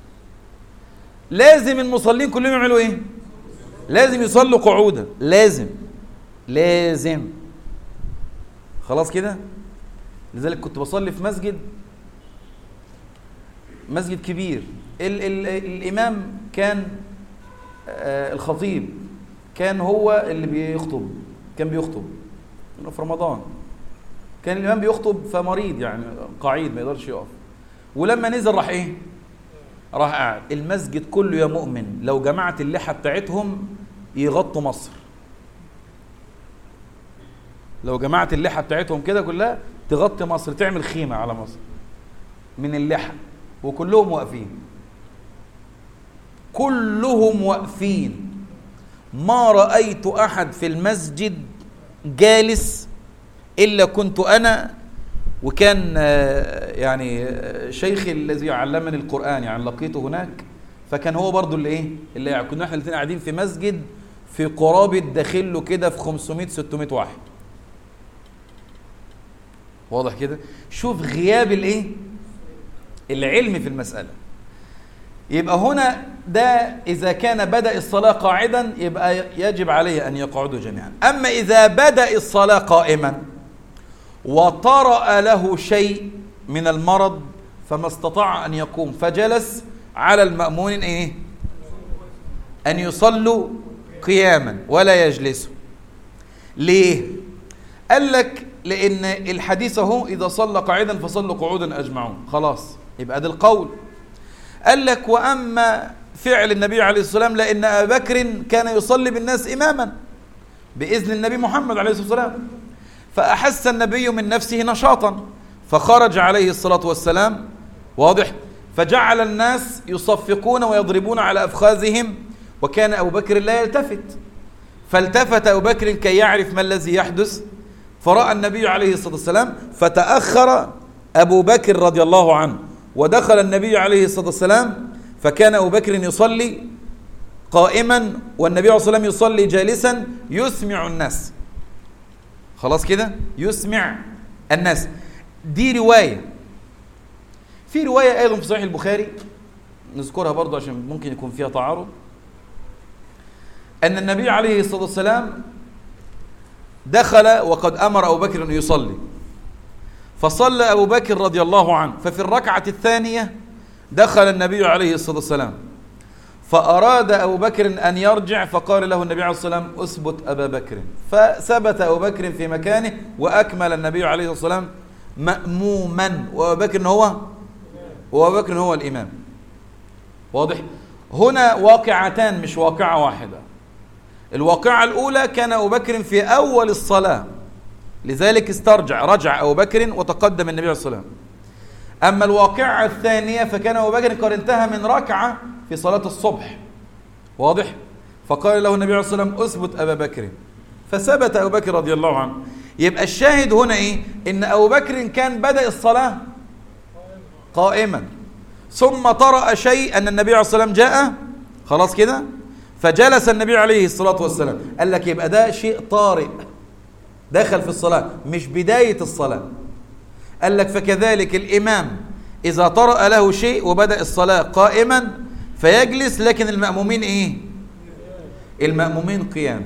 لازم المصلين كلهم يعملوا ايه؟ لازم يصلوا قعودا، لازم. خلاص كده؟ لذلك كنت بصلي في مسجد كبير، الإمام كان الخطيب كان هو اللي كان بيخطب في رمضان، كان الإمام بيخطب فمريض يعني قاعد ما يقدرش يقف، ولما نزل راح ايه؟ راح قاعد. المسجد كله يا مؤمن لو جمعت اللحى بتاعتهم يغطوا مصر، لو جمعت اللحى بتاعتهم كده كلها تغطي مصر، تعمل خيمة على مصر من اللحى، وكلهم واقفين، كلهم واقفين. ما رأيت أحد في المسجد جالس إلا كنت أنا، وكان يعني شيخي الذي علمني القرآن يعني لقيته هناك، فكان هو برضو اللي كنا احنا الاثنين قاعدين في مسجد في قرابة داخل له كده في 500-600 واحد. واضح كده؟ شوف غياب العلم في المسألة. يبقى هنا ده إذا كان بدأ الصلاة قاعدا يبقى يجب عليه أن يقعدوا جميعا. أما إذا بدأ الصلاة قائما وطرأ له شيء من المرض فما استطاع أن يقوم فجلس، على المأمونين إيه؟ أن يصلوا قياما ولا يجلسوا. ليه؟ قال لك لأن الحديث هو إذا صلى قاعدا فصلوا قعودا أجمعون، خلاص يبقى ده القول. قال لك وأما فعل النبي عليه الصلاة والسلام لأن أبا بكر كان يصلي بالناس إماما بإذن النبي محمد عليه الصلاة والسلام، فأحس النبي من نفسه نشاطا فخرج عليه الصلاة والسلام، واضح، فجعل الناس يصفقون ويضربون على أفخاذهم، وكان أبو بكر لا يلتفت، فالتفت أبو بكر كي يعرف ما الذي يحدث، فرأى النبي عليه الصلاة والسلام، فتأخر أبو بكر رضي الله عنه، ودخل النبي عليه الصلاة والسلام، فكان أبو بكر يصلي قائما والنبي عليه الصلاة والسلام يصلي جالسا يسمع الناس. خلاص كده، يسمع الناس. دي رواية. في رواية أيضا في صحيح البخاري نذكرها برضو عشان ممكن يكون فيها تعارض، أن النبي عليه الصلاة والسلام دخل وقد أمر أبو بكر أن يصلي، فصلى أبو بكر رضي الله عنه، ففي الركعة الثانية دخل النبي عليه الصلاة والسلام، فأراد أبو بكر أن يرجع، فقال له النبي عليه الصلاة والسلام أثبت أبا بكر، فثبت أبو بكر في مكانه، وأكمل النبي عليه الصلاة والسلام مأموما، وأبو بكر هو الإمام. واضح؟ هنا واقعتان مش واقعة واحدة. الواقعة الأولى كان أبو بكر في أول الصلاة، لذلك رجع أبو بكر وتقدم النبي عليه الصلاة والسلام. أما الواقعة الثانية فكان أبو بكر قد انتهى من ركعة في صلاة الصبح. واضح؟ فقال له النبي عليه الصلاة والسلام أثبت أبا بكر، فثبت أبو بكر رضي الله عنه. يبقى الشاهد هنا إيه؟ إن أبو بكر كان بدأ الصلاة قائما، ثم طرأ شيء أن النبي عليه الصلاة والسلام جاء، خلاص كده، فجلس النبي عليه الصلاة والسلام. قال لك يبقى ده شيء طارئ دخل في الصلاة مش بداية الصلاة. قال لك فكذلك الإمام إذا طرأ له شيء وبدأ الصلاة قائما فيجلس، لكن المأمومين إيه؟ المأمومين قيام.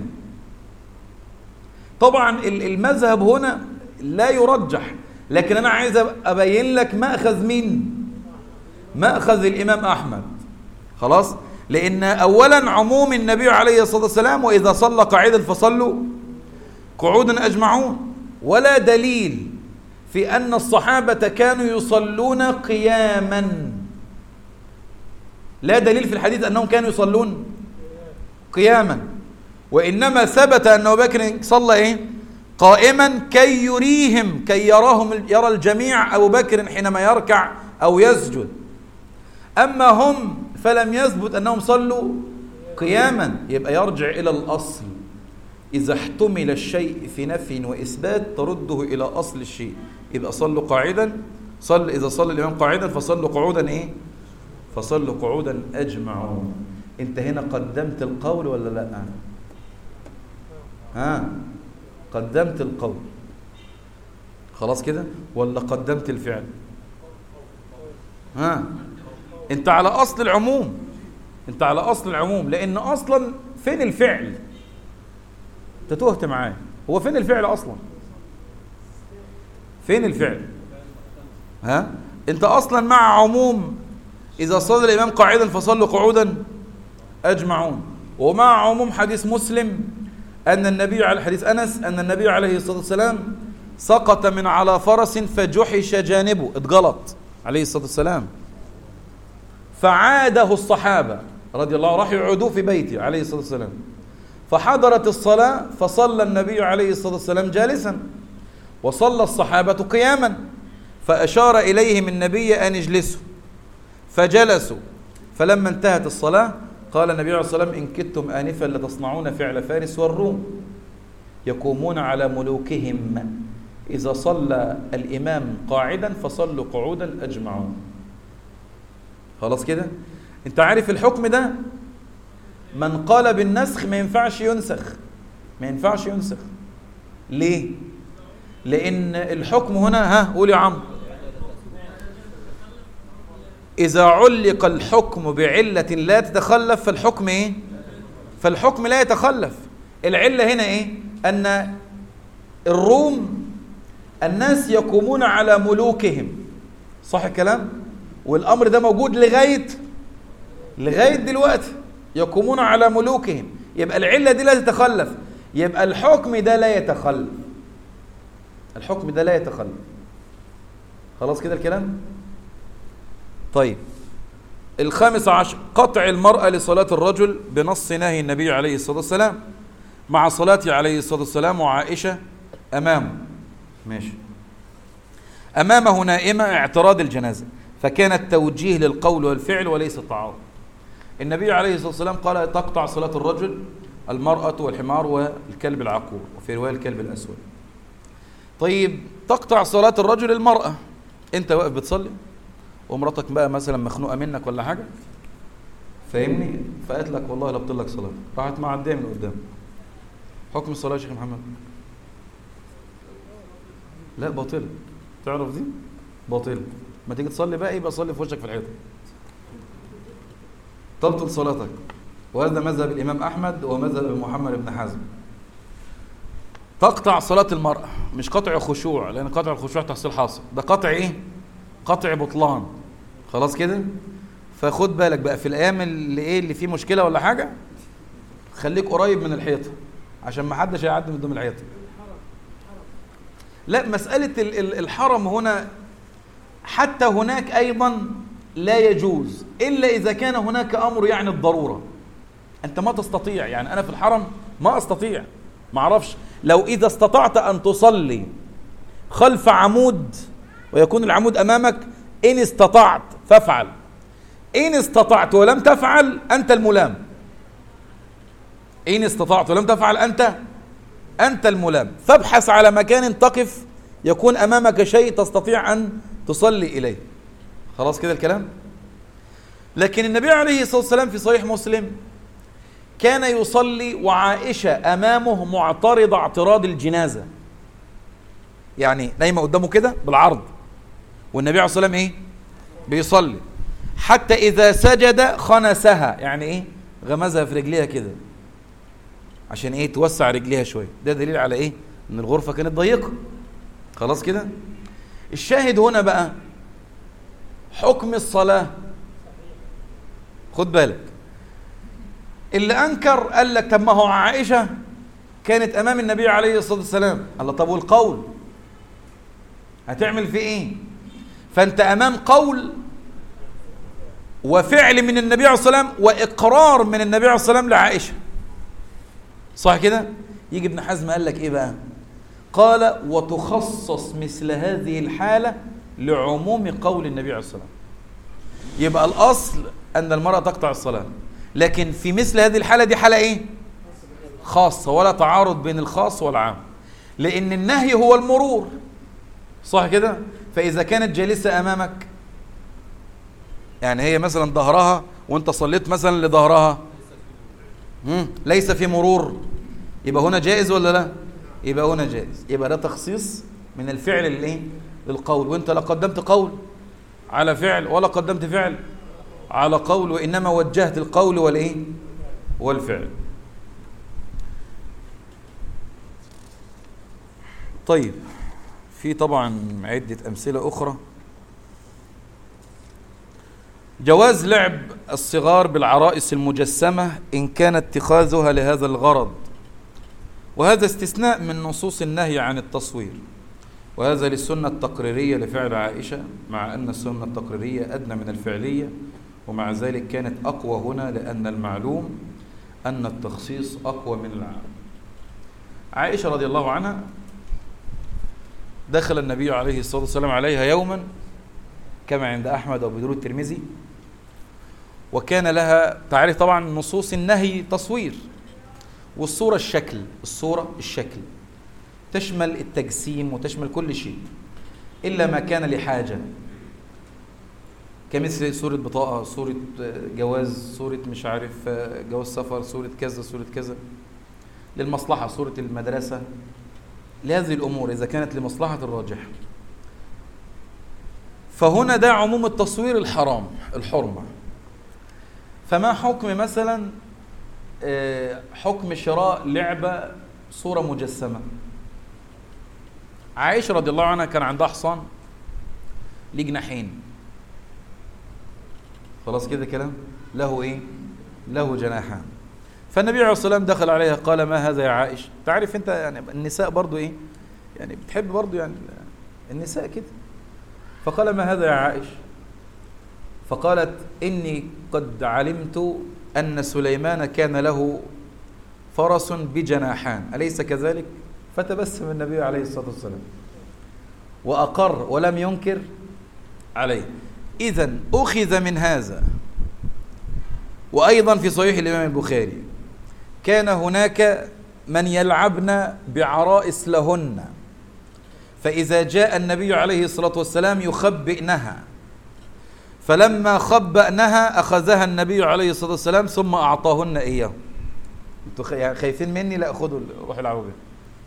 طبعا المذهب هنا لا يرجح، لكن أنا عايز أبين لك مأخذ مين؟ مأخذ الإمام أحمد. خلاص؟ لأن أولا عموم النبي عليه الصلاة والسلام وإذا صلى قاعدا فصلوا قعودا أجمعون، ولا دليل في أن الصحابة كانوا يصلون قياما. لا دليل في الحديث أنهم كانوا يصلون قياما، وإنما ثبت أن أبو بكر صلى إيه؟ قائما كي يريهم، كي يرى الجميع أبو بكر حينما يركع أو يسجد. أما هم فلم يثبت أنهم صلوا قياما. يبقى يرجع إلى الأصل. إذا احتمل الشيء في نفي وإثبات ترده إلى أصل الشيء. يبقى صلوا قاعدا، إذا صلى الإمام قاعدا فصلوا قعودا إيه؟ فصلوا قعودا أجمعون. أنت هنا قدمت القول ولا لا؟ قدمت القول خلاص كده ولا قدمت الفعل؟ أنت على أصل العموم، لأن أصلا فين الفعل؟ أنت تهت معاه، هو فين الفعل أصلا؟ فين الفعل؟ أنت أصلا مع عموم إذا صلى الإمام قاعدا فصلوا قعودا أجمعون، ومع عموم حديث مسلم أن النبي على حديث أنس أن النبي عليه الصلاة والسلام سقط من على فرس فجحش جانبه، اتغلط عليه الصلاة والسلام، فعاده الصحابة رضي الله عنهم، راح يعودوه في بيته عليه الصلاة والسلام، فحضرت الصلاة فصلى النبي عليه الصلاة والسلام جالسا وصلى الصحابة قياما، فأشار إليهم النبي أن اجلسوا فجلسوا، فلما انتهت الصلاة قال النبي عليه الصلاة والسلام إن كدتم آنفا لتصنعون فعل فارس والروم يقومون على ملوكهم، إذا صلى الإمام قاعدا فصلوا قعودا أجمعون. خلاص كده؟ أنت عارف الحكم ده من قال بالنسخ ما ينفعش ينسخ. ليه؟ لأن الحكم هنا قول يا عم، إذا علق الحكم بعلة لا تتخلف فالحكم إيه؟ فالحكم لا يتخلف. العلة هنا إيه؟ أن الروم الناس يقومون على ملوكهم، صح الكلام؟ والأمر ده موجود لغاية دلوقتي، يقومون على ملوكهم. يبقى العلة دي لا تتخلف، يبقى الحكم ده لا يتخلف. خلاص كده الكلام؟ طيب 15 قطع المرأة لصلاة الرجل بنص نهي النبي عليه الصلاة والسلام مع صلاته عليه الصلاة والسلام وعائشة أمامه نائمة اعتراض الجنازة، فكان التوجيه للقول والفعل وليس التعارض. النبي عليه الصلاة والسلام قال تقطع صلاة الرجل المرأة والحمار والكلب العقور، وفي رواية الكلب الأسود. طيب تقطع صلاة الرجل المرأة، أنت واقف بتصلي ومراتك بقى مثلا مخنوقة منك ولا حاجة، فاهمني؟ فقالت لك والله لا بطل لك صلاة، راحت معدية من قدام، حكم الصلاة يا شيخ محمد؟ لا باطلة. تعرف دي؟ باطلة. ما تيجي تصلي بقى يبقى صلي في وشك في الحيطة، تبطل صلاتك. وهذا مذهب الإمام أحمد ومذهب محمد بن حزم. تقطع صلاة المرأة، مش قطع خشوع، لأن قطع الخشوع تحصيل حاصل، ده قطع إيه؟ قطع بطلان. خلاص كده؟ فخد بالك بقى في الأيام اللي فيه مشكلة ولا حاجة، خليك قريب من الحيطة عشان ما حدش هيعدي من قدام الحيطة. لا، مسألة الحرم هنا حتى هناك أيضا لا يجوز إلا إذا كان هناك أمر يعني الضرورة. أنت ما تستطيع، يعني أنا في الحرم ما أستطيع، ما أعرفش. لو إذا استطعت أن تصلي خلف عمود ويكون العمود أمامك، إن استطعت فافعل، إن استطعت ولم تفعل أنت الملام. إن استطعت ولم تفعل أنت الملام. فابحث على مكان تقف يكون أمامك شيء تستطيع أن تصلي إليه. خلاص كده الكلام؟ لكن النبي عليه الصلاة والسلام في صحيح مسلم كان يصلي وعائشة أمامه معترضة اعتراض الجنازة، يعني نايمة قدامه كده بالعرض، والنبي عليه الصلاة والسلام إيه؟ بيصلي، حتى إذا سجد خنسها، يعني إيه؟ غمزها في رجليها كده عشان إيه؟ توسع رجليها شوية. ده دليل على إيه؟ إن الغرفة كانت ضيقة. خلاص كده؟ الشاهد هنا بقى حكم الصلاة. خد بالك، اللي أنكر قال لك طب ما هو عائشة كانت أمام النبي عليه الصلاة والسلام. الله، طب والقول هتعمل فيه إيه؟ فأنت أمام قول وفعل من النبي عليه الصلاة والسلام وإقرار من النبي عليه الصلاة والسلام لعائشة، صح كده؟ يجي ابن حزم قال لك إيه بقى؟ قال وتخصص مثل هذه الحالة لعموم قول النبي عليه الصلاة والسلام. يبقى الأصل أن المرأة تقطع الصلاة، لكن في مثل هذه الحالة دي حالة إيه؟ خاصة، ولا تعارض بين الخاص والعام، لأن النهي هو المرور، صح كده؟ فإذا كانت جالسة أمامك، يعني هي مثلا ظهرها وانت صليت مثلا لظهرها، ليس في مرور، يبقى هنا جائز ولا لا؟ يبقى هنا جائز. يبقى ده تخصيص من الفعل للايه؟ للقول، وانت لا قدمت قول على فعل ولا قدمت فعل على قول، وانما وجهت القول والايه؟ والفعل. طيب، في طبعا عدة أمثلة أخرى. جواز لعب الصغار بالعرائس المجسمة إن كان اتخاذها لهذا الغرض، وهذا استثناء من نصوص النهي عن التصوير، وهذا للسنة التقريرية لفعل عائشة، مع أن السنة التقريرية أدنى من الفعلية، ومع ذلك كانت أقوى هنا لأن المعلوم أن التخصيص أقوى من العام. عائشة رضي الله عنها دخل النبي عليه الصلاة والسلام عليها يوما كما عند أحمد وأبو داود الترمذي، وكان لها تعرف طبعا نصوص النهي تصوير، والصورة الشكل، الصورة الشكل تشمل التجسيم وتشمل كل شيء إلا ما كان لحاجة، كمثل صورة بطاقة، صورة جواز، صورة مش عارف جواز سفر، صورة كذا، صورة كذا، للمصلحة، صورة المدرسة، لهذه الأمور إذا كانت لمصلحة الراجح. فهنا ده عموم التصوير الحرام، الحرمة. فما حكم مثلا حكم شراء لعبة صورة مجسمة؟ عائشة رضي الله عنها كان عندها حصان ليه جناحين، خلاص كده كلام، له ايه؟ له جناحان. فالنبي عليه الصلاة والسلام دخل عليها قال ما هذا يا عائشة؟ تعرف انت يعني النساء برضو ايه؟ يعني بتحب برضو يعني النساء كده. فقال ما هذا يا عائشة؟ فقالت إني قد علمت أن سليمان كان له فرس بجناحان، أليس كذلك؟ فتبسم النبي عليه الصلاة والسلام وأقر ولم ينكر عليه. إذن أخذ من هذا، وأيضا في صحيح الإمام البخاري، كان هناك من يلعبن بعرائس لهن، فإذا جاء النبي عليه الصلاة والسلام يخبئنها، فلما خبأنها أخذها النبي عليه الصلاة والسلام ثم أعطاهن إياه. انتوا يعني خايفين مني؟ لا، خدوا روحوا العبوا بيه.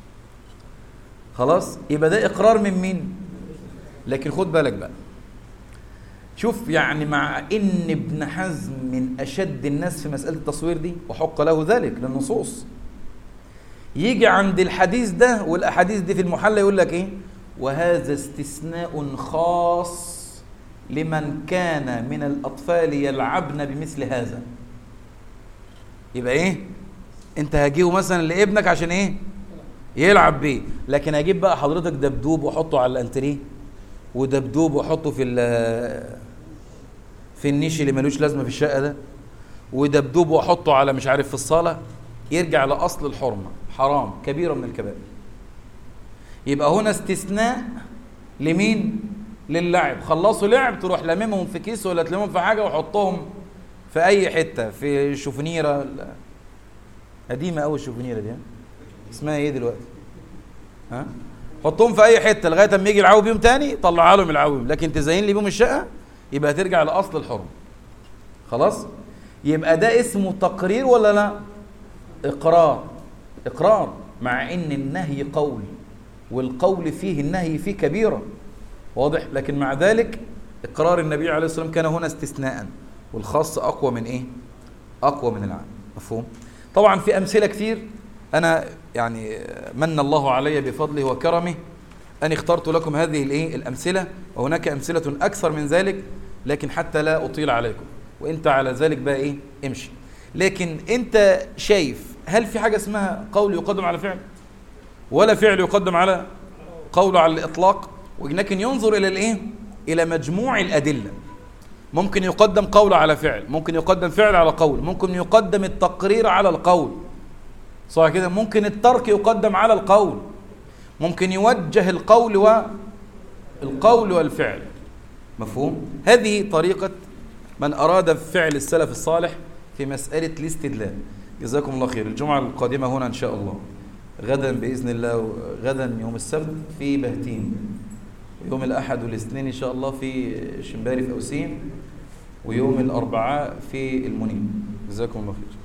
خلاص، يبقى ده إقرار من مين؟ لكن خد بالك بقى، شوف يعني مع إن ابن حزم من أشد الناس في مسألة التصوير دي وحق له ذلك للنصوص، يجي عند الحديث ده والأحاديث دي في المحلى يقول لك إيه؟ وهذا استثناء خاص لمن كان من الأطفال يلعبن بمثل هذا. يبقى إيه؟ أنت هجيبه مثلا لابنك عشان إيه؟ يلعب بيه، لكن هجيب بقى حضرتك دبدوب وحطه على الأنتريه، ودبدوب وحطه في النيش اللي ملوش لازمة في الشقة ده، ودبدوب وحطه على مش عارف في الصالة، يرجع لأصل الحرمة، حرام، كبيرة من الكبائر. يبقى هنا استثناء لمين؟ للعب. خلصوا لعب تروح لممهم في كيس ولا تلمهم في حاجة وحطهم في أي حتة، في شوفنيرة قديمة أوي الشوفنيرة دي، اسمها إيه دلوقتي؟ ها؟ حطهم في أي حتة لغاية أما يجي يلعبوا بيهم تاني، طلعها لهم يلعبوا بيهم، لكن تزين لي بيهم الشقة يبقى ترجع لأصل الحرمة. خلاص؟ يبقى ده اسمه تقرير ولا لا؟ إقرار، مع إن النهي قول، والقول فيه النهي فيه كبيرة، واضح؟ لكن مع ذلك إقرار النبي عليه الصلاة والسلام كان هنا استثناء، والخاص أقوى من إيه؟ أقوى من العام. مفهوم؟ طبعا في أمثلة كثير، أنا يعني من الله علي بفضله وكرمه أن اخترت لكم هذه الأمثلة، وهناك أمثلة أكثر من ذلك، لكن حتى لا أطيل عليكم، وإنت على ذلك بقى إيه؟ امشي. لكن أنت شايف هل في حاجة اسمها قول يقدم على فعل، ولا فعل يقدم على قول على الإطلاق؟ ولكن ينظر إلى إلى مجموع الأدلة. ممكن يقدم قول على فعل، ممكن يقدم فعل على قول، ممكن يقدم التقرير على القول، صح كده؟ ممكن الترك يقدم على القول، ممكن يوجه القول والفعل. مفهوم؟ هذه طريقة من أراد فعل السلف الصالح في مسألة الاستدلال. جزاكم الله خير. الجمعة القادمة هنا إن شاء الله، غدا بإذن الله، غدا يوم السبت في بهتين، ويوم الأحد والاثنين إن شاء الله في شمباري في أوسين، ويوم الأربعاء في المنيب. جزاكم الله خير.